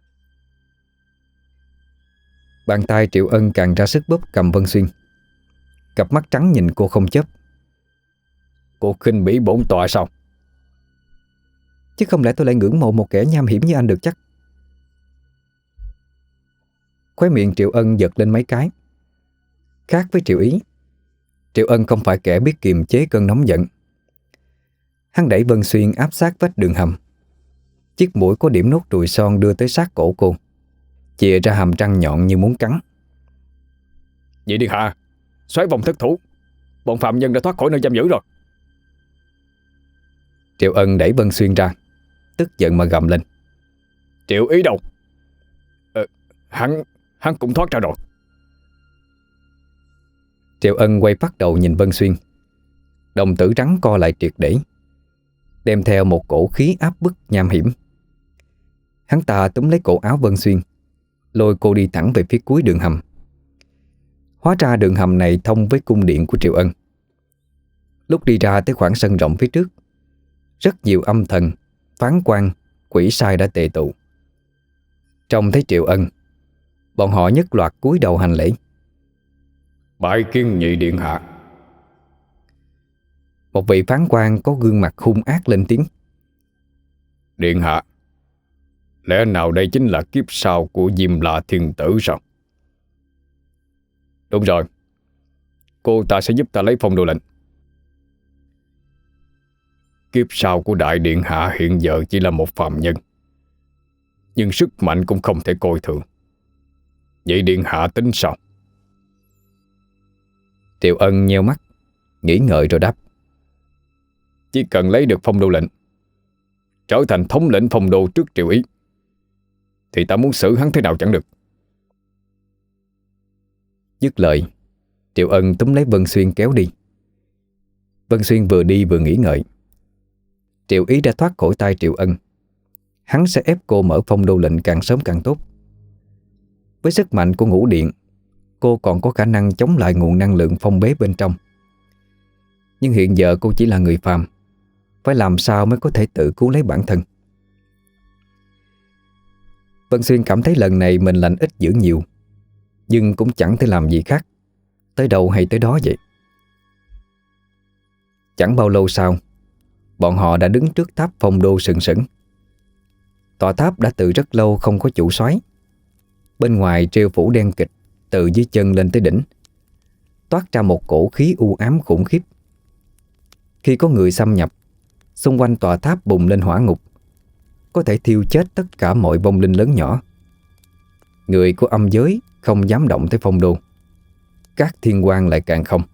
Bàn tay Triệu Ân càng ra sức bóp cầm Vân Xuyên. Cặp mắt trắng nhìn cô không chớp. Cô khinh bỉ bổn tọa sao? Chứ không lẽ tôi lại ngưỡng mộ một kẻ nham hiểm như anh được chắc? Khóe miệng Triệu Ân giật lên mấy cái. Khác với Triệu Ý, Triệu Ân không phải kẻ biết kiềm chế cơn nóng giận. Hắn đẩy Vân Xuyên áp sát vách đường hầm. Chiếc mũi có điểm nốt ruồi son đưa tới sát cổ cô, chìa ra hàm răng nhọn như muốn cắn. Vậy đi hạ, xoáy vòng thất thủ. Bọn phạm nhân đã thoát khỏi nơi giam giữ rồi. Triệu Ân đẩy Vân Xuyên ra, tức giận mà gầm lên. Triệu Ý đâu? Hắn cũng thoát ra rồi. Triệu Ân quay bắt đầu nhìn Vân Xuyên. Đồng tử trắng co lại triệt để, đem theo một cổ khí áp bức nham hiểm. Hắn ta túm lấy cổ áo Vân Xuyên, lôi cô đi thẳng về phía cuối đường hầm. Hóa ra đường hầm này thông với cung điện của Triệu Ân. Lúc đi ra tới khoảng sân rộng phía trước, rất nhiều âm thần, phán quan, quỷ sai đã tề tụ. Trông thấy Triệu Ân, bọn họ nhất loạt cúi đầu hành lễ. Bái kiến nhị điện hạ. Một vị phán quan có gương mặt hung ác lên tiếng. Điện hạ, lẽ nào đây chính là kiếp sau của Diêm La Thiên Tử sao? Đúng rồi, cô ta sẽ giúp ta lấy phong đô lệnh. Kiếp sau của đại điện hạ hiện giờ chỉ là một phàm nhân, nhưng sức mạnh cũng không thể coi thường. Vậy điện hạ tính sao? Triệu Ân nheo mắt, nghĩ ngợi rồi đáp. Chỉ cần lấy được phong đô lệnh, trở thành thống lĩnh phong đô trước Triệu Ý, thì ta muốn xử hắn thế nào chẳng được. Dứt lời, Triệu Ân túm lấy Vân Xuyên kéo đi. Vân Xuyên vừa đi vừa nghĩ ngợi. Triệu Ý đã thoát khỏi tay Triệu Ân. Hắn sẽ ép cô mở phong đô lệnh càng sớm càng tốt. Với sức mạnh của ngũ điện, cô còn có khả năng chống lại nguồn năng lượng phong bế bên trong. Nhưng hiện giờ cô chỉ là người phàm, phải làm sao mới có thể tự cứu lấy bản thân. Vân Xuyên cảm thấy lần này mình lành ít dữ nhiều, nhưng cũng chẳng thể làm gì khác, tới đâu hay tới đó vậy. Chẳng bao lâu sau, bọn họ đã đứng trước tháp phong đô sừng sững. Tòa tháp đã từ rất lâu không có chủ soái. Bên ngoài treo phủ đen kịch từ dưới chân lên tới đỉnh, toát ra một cổ khí u ám khủng khiếp. Khi có người xâm nhập, xung quanh tòa tháp bùng lên hỏa ngục, có thể thiêu chết tất cả mọi vong linh lớn nhỏ. người của âm giới không dám động tới Phong Đô, các thiên quan lại càng không.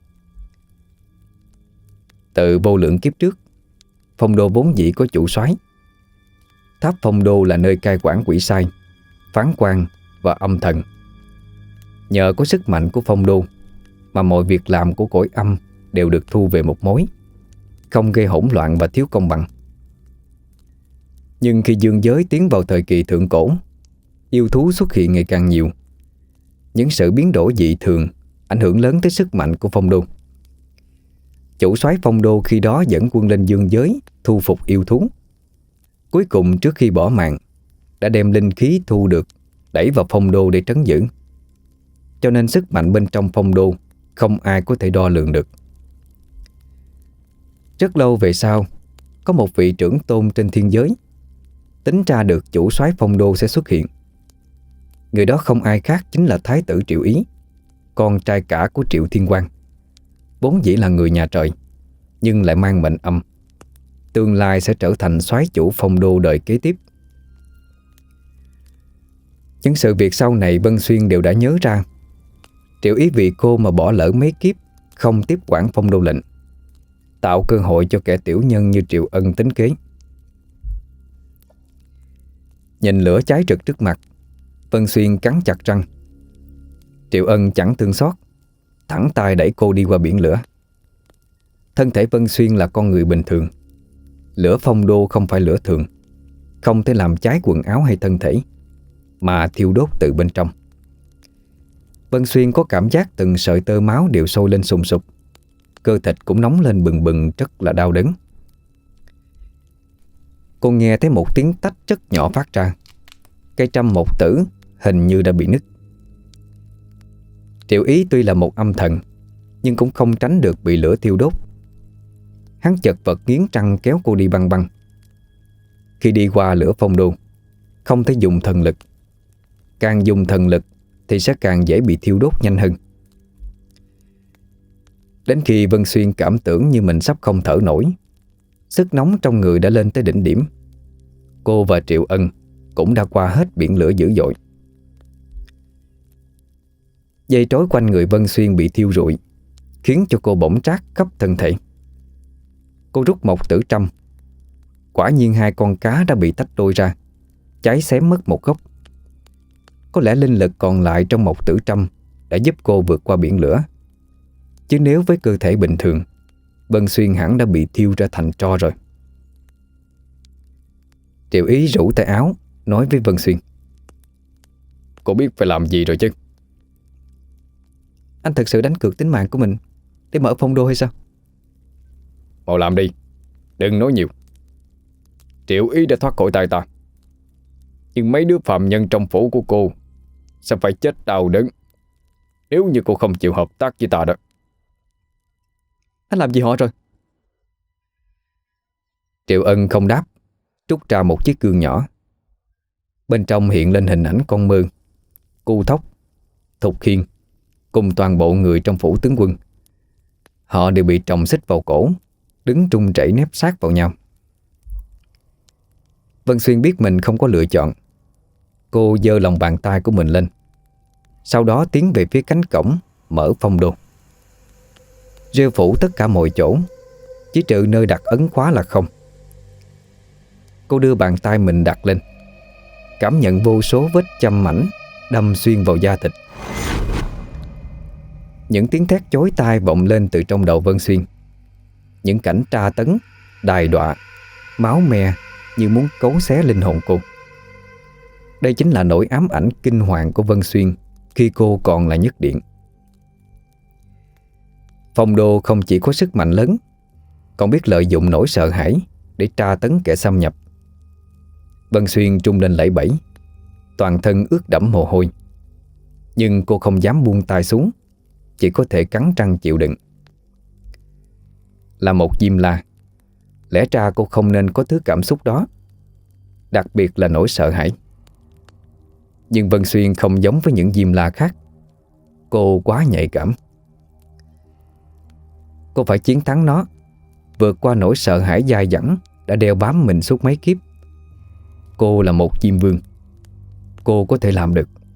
Từ vô lượng kiếp trước, Phong Đô vốn dĩ có chủ soái. Tháp Phong Đô là nơi cai quản quỷ sai, phán quan và âm thần. Nhờ có sức mạnh của Phong Đô mà mọi việc làm của cõi âm đều được thu về một mối, không gây hỗn loạn và thiếu công bằng. Nhưng khi dương giới tiến vào thời kỳ thượng cổ, yêu thú xuất hiện ngày càng nhiều. Những sự biến đổi dị thường ảnh hưởng lớn tới sức mạnh của Phong Đô. Chủ soái Phong Đô khi đó dẫn quân lên dương giới thu phục yêu thú. Cuối cùng trước khi bỏ mạng, đã đem linh khí thu được đẩy vào Phong Đô để trấn giữ. Cho nên sức mạnh bên trong Phong Đô không ai có thể đo lường được. Rất lâu về sau, có một vị trưởng tôn trên thiên giới tính ra được chủ soái Phong Đô sẽ xuất hiện. Người đó không ai khác chính là Thái tử Triệu Ý, con trai cả của Triệu Thiên Quang. Vốn dĩ là người nhà trời, nhưng lại mang mệnh âm, tương lai sẽ trở thành soái chủ Phong Đô đời kế tiếp. Những sự việc sau này Vân Xuyên đều đã nhớ ra. Triệu Ý vì cô mà bỏ lỡ mấy kiếp, không tiếp quản Phong Đô lệnh, tạo cơ hội cho kẻ tiểu nhân như Triệu Ân tính kế. Nhìn lửa cháy rực trước mặt, Vân Xuyên cắn chặt răng. Triệu Ân chẳng thương xót, thẳng tay đẩy cô đi qua biển lửa. Thân thể Vân Xuyên là con người bình thường. Lửa Phong Đô không phải lửa thường, không thể làm cháy quần áo hay thân thể, mà thiêu đốt từ bên trong. Vân Xuyên có cảm giác từng sợi tơ máu đều sôi lên sùng sục, cơ thịt cũng nóng lên bừng bừng, rất là đau đớn. Cô nghe thấy một tiếng tách rất nhỏ phát ra. Cây trăm một tử hình như đã bị nứt. Triệu Ý tuy là một âm thần, nhưng cũng không tránh được bị lửa thiêu đốt. Hắn chật vật nghiến răng kéo cô đi băng băng. Khi đi qua lửa Phong Đô, không thể dùng thần lực. Càng dùng thần lực thì sẽ càng dễ bị thiêu đốt nhanh hơn. Đến khi Vân Xuyên cảm tưởng như mình sắp không thở nổi, sức nóng trong người đã lên tới đỉnh điểm. Cô và Triệu Ân cũng đã qua hết biển lửa dữ dội. Dây trói quanh người Vân Xuyên bị thiêu rụi, khiến cho cô bỗng trát khắp thân thể. Cô rút một tử trăm. Quả nhiên hai con cá đã bị tách đôi ra, cháy xém mất một góc. Có lẽ linh lực còn lại trong một tử trăm đã giúp cô vượt qua biển lửa. Chứ nếu với cơ thể bình thường, Vân Xuyên hẳn đã bị thiêu ra thành tro rồi. Triệu Ý rủ tay áo, nói với Vân Xuyên: Cô biết phải làm gì rồi chứ? Anh thật sự đánh cược tính mạng của mình để mở Phong Đô hay sao? Mau làm đi, đừng nói nhiều. Triệu Ý đã thoát khỏi tay ta, nhưng mấy đứa phạm nhân trong phủ của cô sẽ phải chết đau đớn nếu như cô không chịu hợp tác với ta đó. Anh làm gì họ rồi? Triệu Ân không đáp, rút ra một chiếc gương nhỏ. Bên trong hiện lên hình ảnh con Mơ, Cu Thóc, Thục Khiên cùng toàn bộ người trong phủ tướng quân. Họ đều bị tròng xích vào cổ, đứng trung chảy nép sát vào nhau. Vân Xuyên biết mình không có lựa chọn. Cô giơ lòng bàn tay của mình lên, sau đó tiến về phía cánh cổng mở Phong Đô. Rêu phủ tất cả mọi chỗ, chỉ trừ nơi đặt ấn khóa là không. Cô đưa bàn tay mình đặt lên, cảm nhận vô số vết châm mảnh đâm xuyên vào da thịt. Những tiếng thét chói tai vọng lên từ trong đầu Vân Xuyên. Những cảnh tra tấn, đày đọa, máu me như muốn cấu xé linh hồn cô. Đây chính là nỗi ám ảnh kinh hoàng của Vân Xuyên khi cô còn là nhất điện. Phong Đô không chỉ có sức mạnh lớn, còn biết lợi dụng nỗi sợ hãi để tra tấn kẻ xâm nhập. Vân Xuyên trung lên lẫy bẫy, toàn thân ướt đẫm mồ hôi. Nhưng cô không dám buông tay xuống, chỉ có thể cắn răng chịu đựng. Là một Diêm La, lẽ ra cô không nên có thứ cảm xúc đó, đặc biệt là nỗi sợ hãi. Nhưng Vân Xuyên không giống với những Diêm La khác. Cô quá nhạy cảm. Cô phải chiến thắng nó, vượt qua nỗi sợ hãi dai dẳng đã đeo bám mình suốt mấy kiếp. Cô là một Diêm Vương. Cô có thể làm được.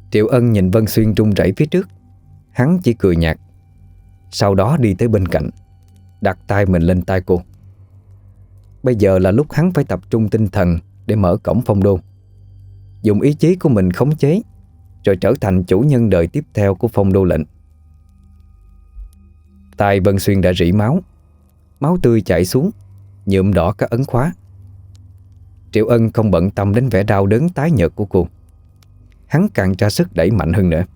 Triệu Ân nhìn Vân Xuyên run rẩy phía trước. Hắn chỉ cười nhạt, sau đó đi tới bên cạnh, đặt tay mình lên tay cô. Bây giờ là lúc hắn phải tập trung tinh thần để mở cổng phong đô, dùng ý chí của mình khống chế, rồi trở thành chủ nhân đời tiếp theo của phong đô lệnh. Tai Vân Xuyên đã rỉ máu, máu tươi chảy xuống, nhuộm đỏ các ấn khóa. Triệu Ân không bận tâm đến vẻ đau đớn tái nhợt của cô. Hắn càng ra sức đẩy mạnh hơn nữa.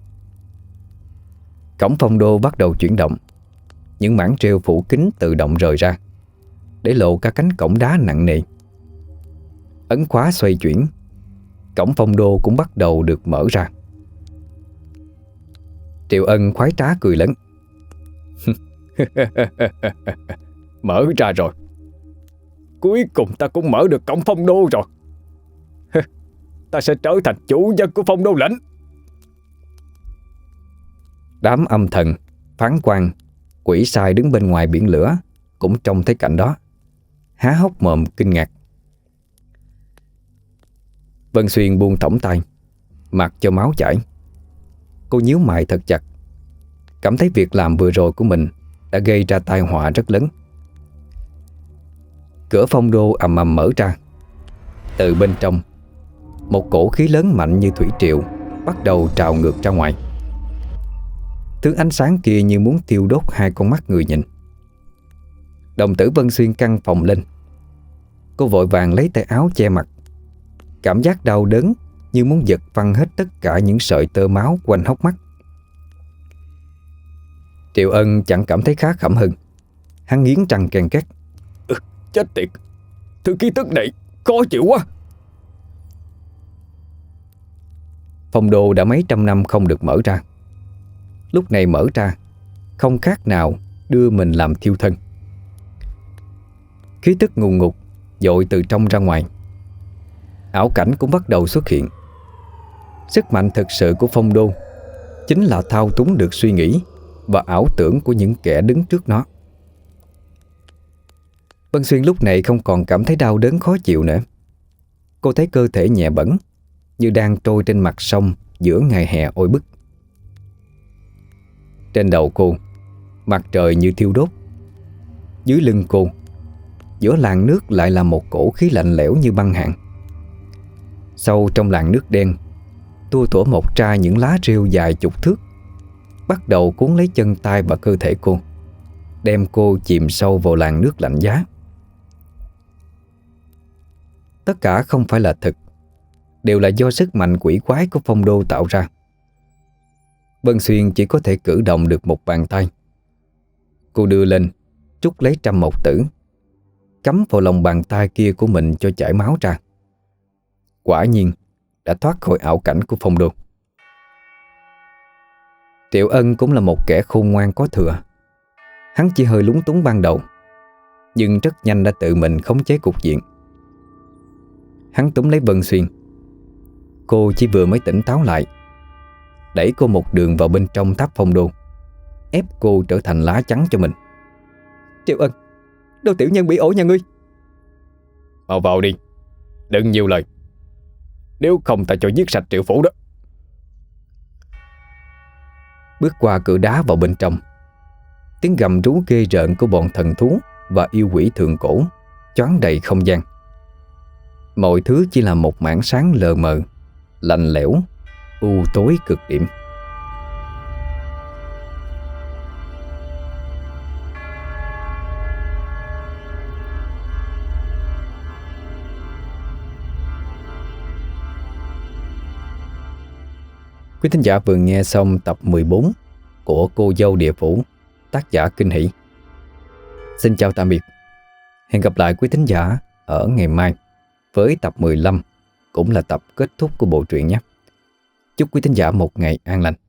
Cổng phong đô bắt đầu chuyển động. Những mảng rêu phủ kín tự động rời ra, để lộ cả cánh cổng đá nặng nề. Ấn khóa xoay chuyển, cổng phong đô cũng bắt đầu được mở ra. Triệu Ân khoái trá cười lớn. Mở ra rồi. Cuối cùng ta cũng mở được cổng phong đô rồi. Ta sẽ trở thành chủ nhân của phong đô lệnh. Đám âm thần, phán quan, quỷ sai đứng bên ngoài biển lửa cũng trông thấy cảnh đó, há hốc mồm kinh ngạc. Vân Xuyên buông thõng tay, mặc cho máu chảy. Cô nhíu mày thật chặt, cảm thấy việc làm vừa rồi của mình đã gây ra tai họa rất lớn. Cửa phong đô ầm ầm mở ra. Từ bên trong, một cổ khí lớn mạnh như thủy triều bắt đầu trào ngược ra ngoài. Thứ ánh sáng kia như muốn thiêu đốt hai con mắt người nhìn. Đồng tử Vân Xuyên căng phồng lên. Cô vội vàng lấy tay áo che mặt. Cảm giác đau đớn như muốn giật văng hết tất cả những sợi tơ máu quanh hốc mắt. Triệu Ân chẳng cảm thấy khá khẩm hơn. Hắn nghiến răng ken két. Chết tiệt, thứ khí tức này khó chịu quá. Phong đô đã mấy trăm năm không được mở ra. Lúc này mở ra, không khác nào đưa mình làm thiêu thân. Khí tức ngùn ngụt dội từ trong ra ngoài. Ảo cảnh cũng bắt đầu xuất hiện. Sức mạnh thực sự của phong đô chính là thao túng được suy nghĩ và ảo tưởng của những kẻ đứng trước nó. Vân Xuyên lúc này không còn cảm thấy đau đớn khó chịu nữa. Cô thấy cơ thể nhẹ bẫng, như đang trôi trên mặt sông giữa ngày hè oi bức. Trên đầu cô, mặt trời như thiêu đốt. Dưới lưng cô, giữa làn nước lại là một cổ khí lạnh lẽo như băng hạn. Sâu trong làn nước đen, tua tủa mọc ra những lá rêu dài chục thước, bắt đầu cuốn lấy chân tay và cơ thể cô, đem cô chìm sâu vào làn nước lạnh giá. Tất cả không phải là thực, đều là do sức mạnh quỷ quái của phong đô tạo ra. Vân Xuyên chỉ có thể cử động được một bàn tay. Cô đưa lên, trút lấy trăm mộc tử, cắm vào lòng bàn tay kia của mình cho chảy máu ra. Quả nhiên đã thoát khỏi ảo cảnh của phong đô. Triệu Ân cũng là một kẻ khôn ngoan có thừa. Hắn chỉ hơi lúng túng ban đầu, nhưng rất nhanh đã tự mình khống chế cục diện. Hắn túm lấy Vân Xuyên. Cô chỉ vừa mới tỉnh táo lại, đẩy cô một đường vào bên trong tháp phong đô, ép cô trở thành lá chắn cho mình. Triệu Ân, Đô tiểu nhân bị ổ nhà ngươi. Mau vào đi, đừng nhiều lời, nếu không ta cho giết sạch Triệu phủ đó. Bước qua cửa đá vào bên trong, tiếng gầm rú ghê rợn của bọn thần thú và yêu quỷ thượng cổ choáng đầy không gian. Mọi thứ chỉ là một mảng sáng lờ mờ, lạnh lẽo, u tối cực điểm. Quý thính giả vừa nghe xong tập 14 của Cô dâu địa phủ, tác giả Kinh Hỷ. Xin chào tạm biệt. Hẹn gặp lại quý thính giả ở ngày mai với tập 15, cũng là tập kết thúc của bộ truyện nhé. Chúc quý thính giả một ngày an lành.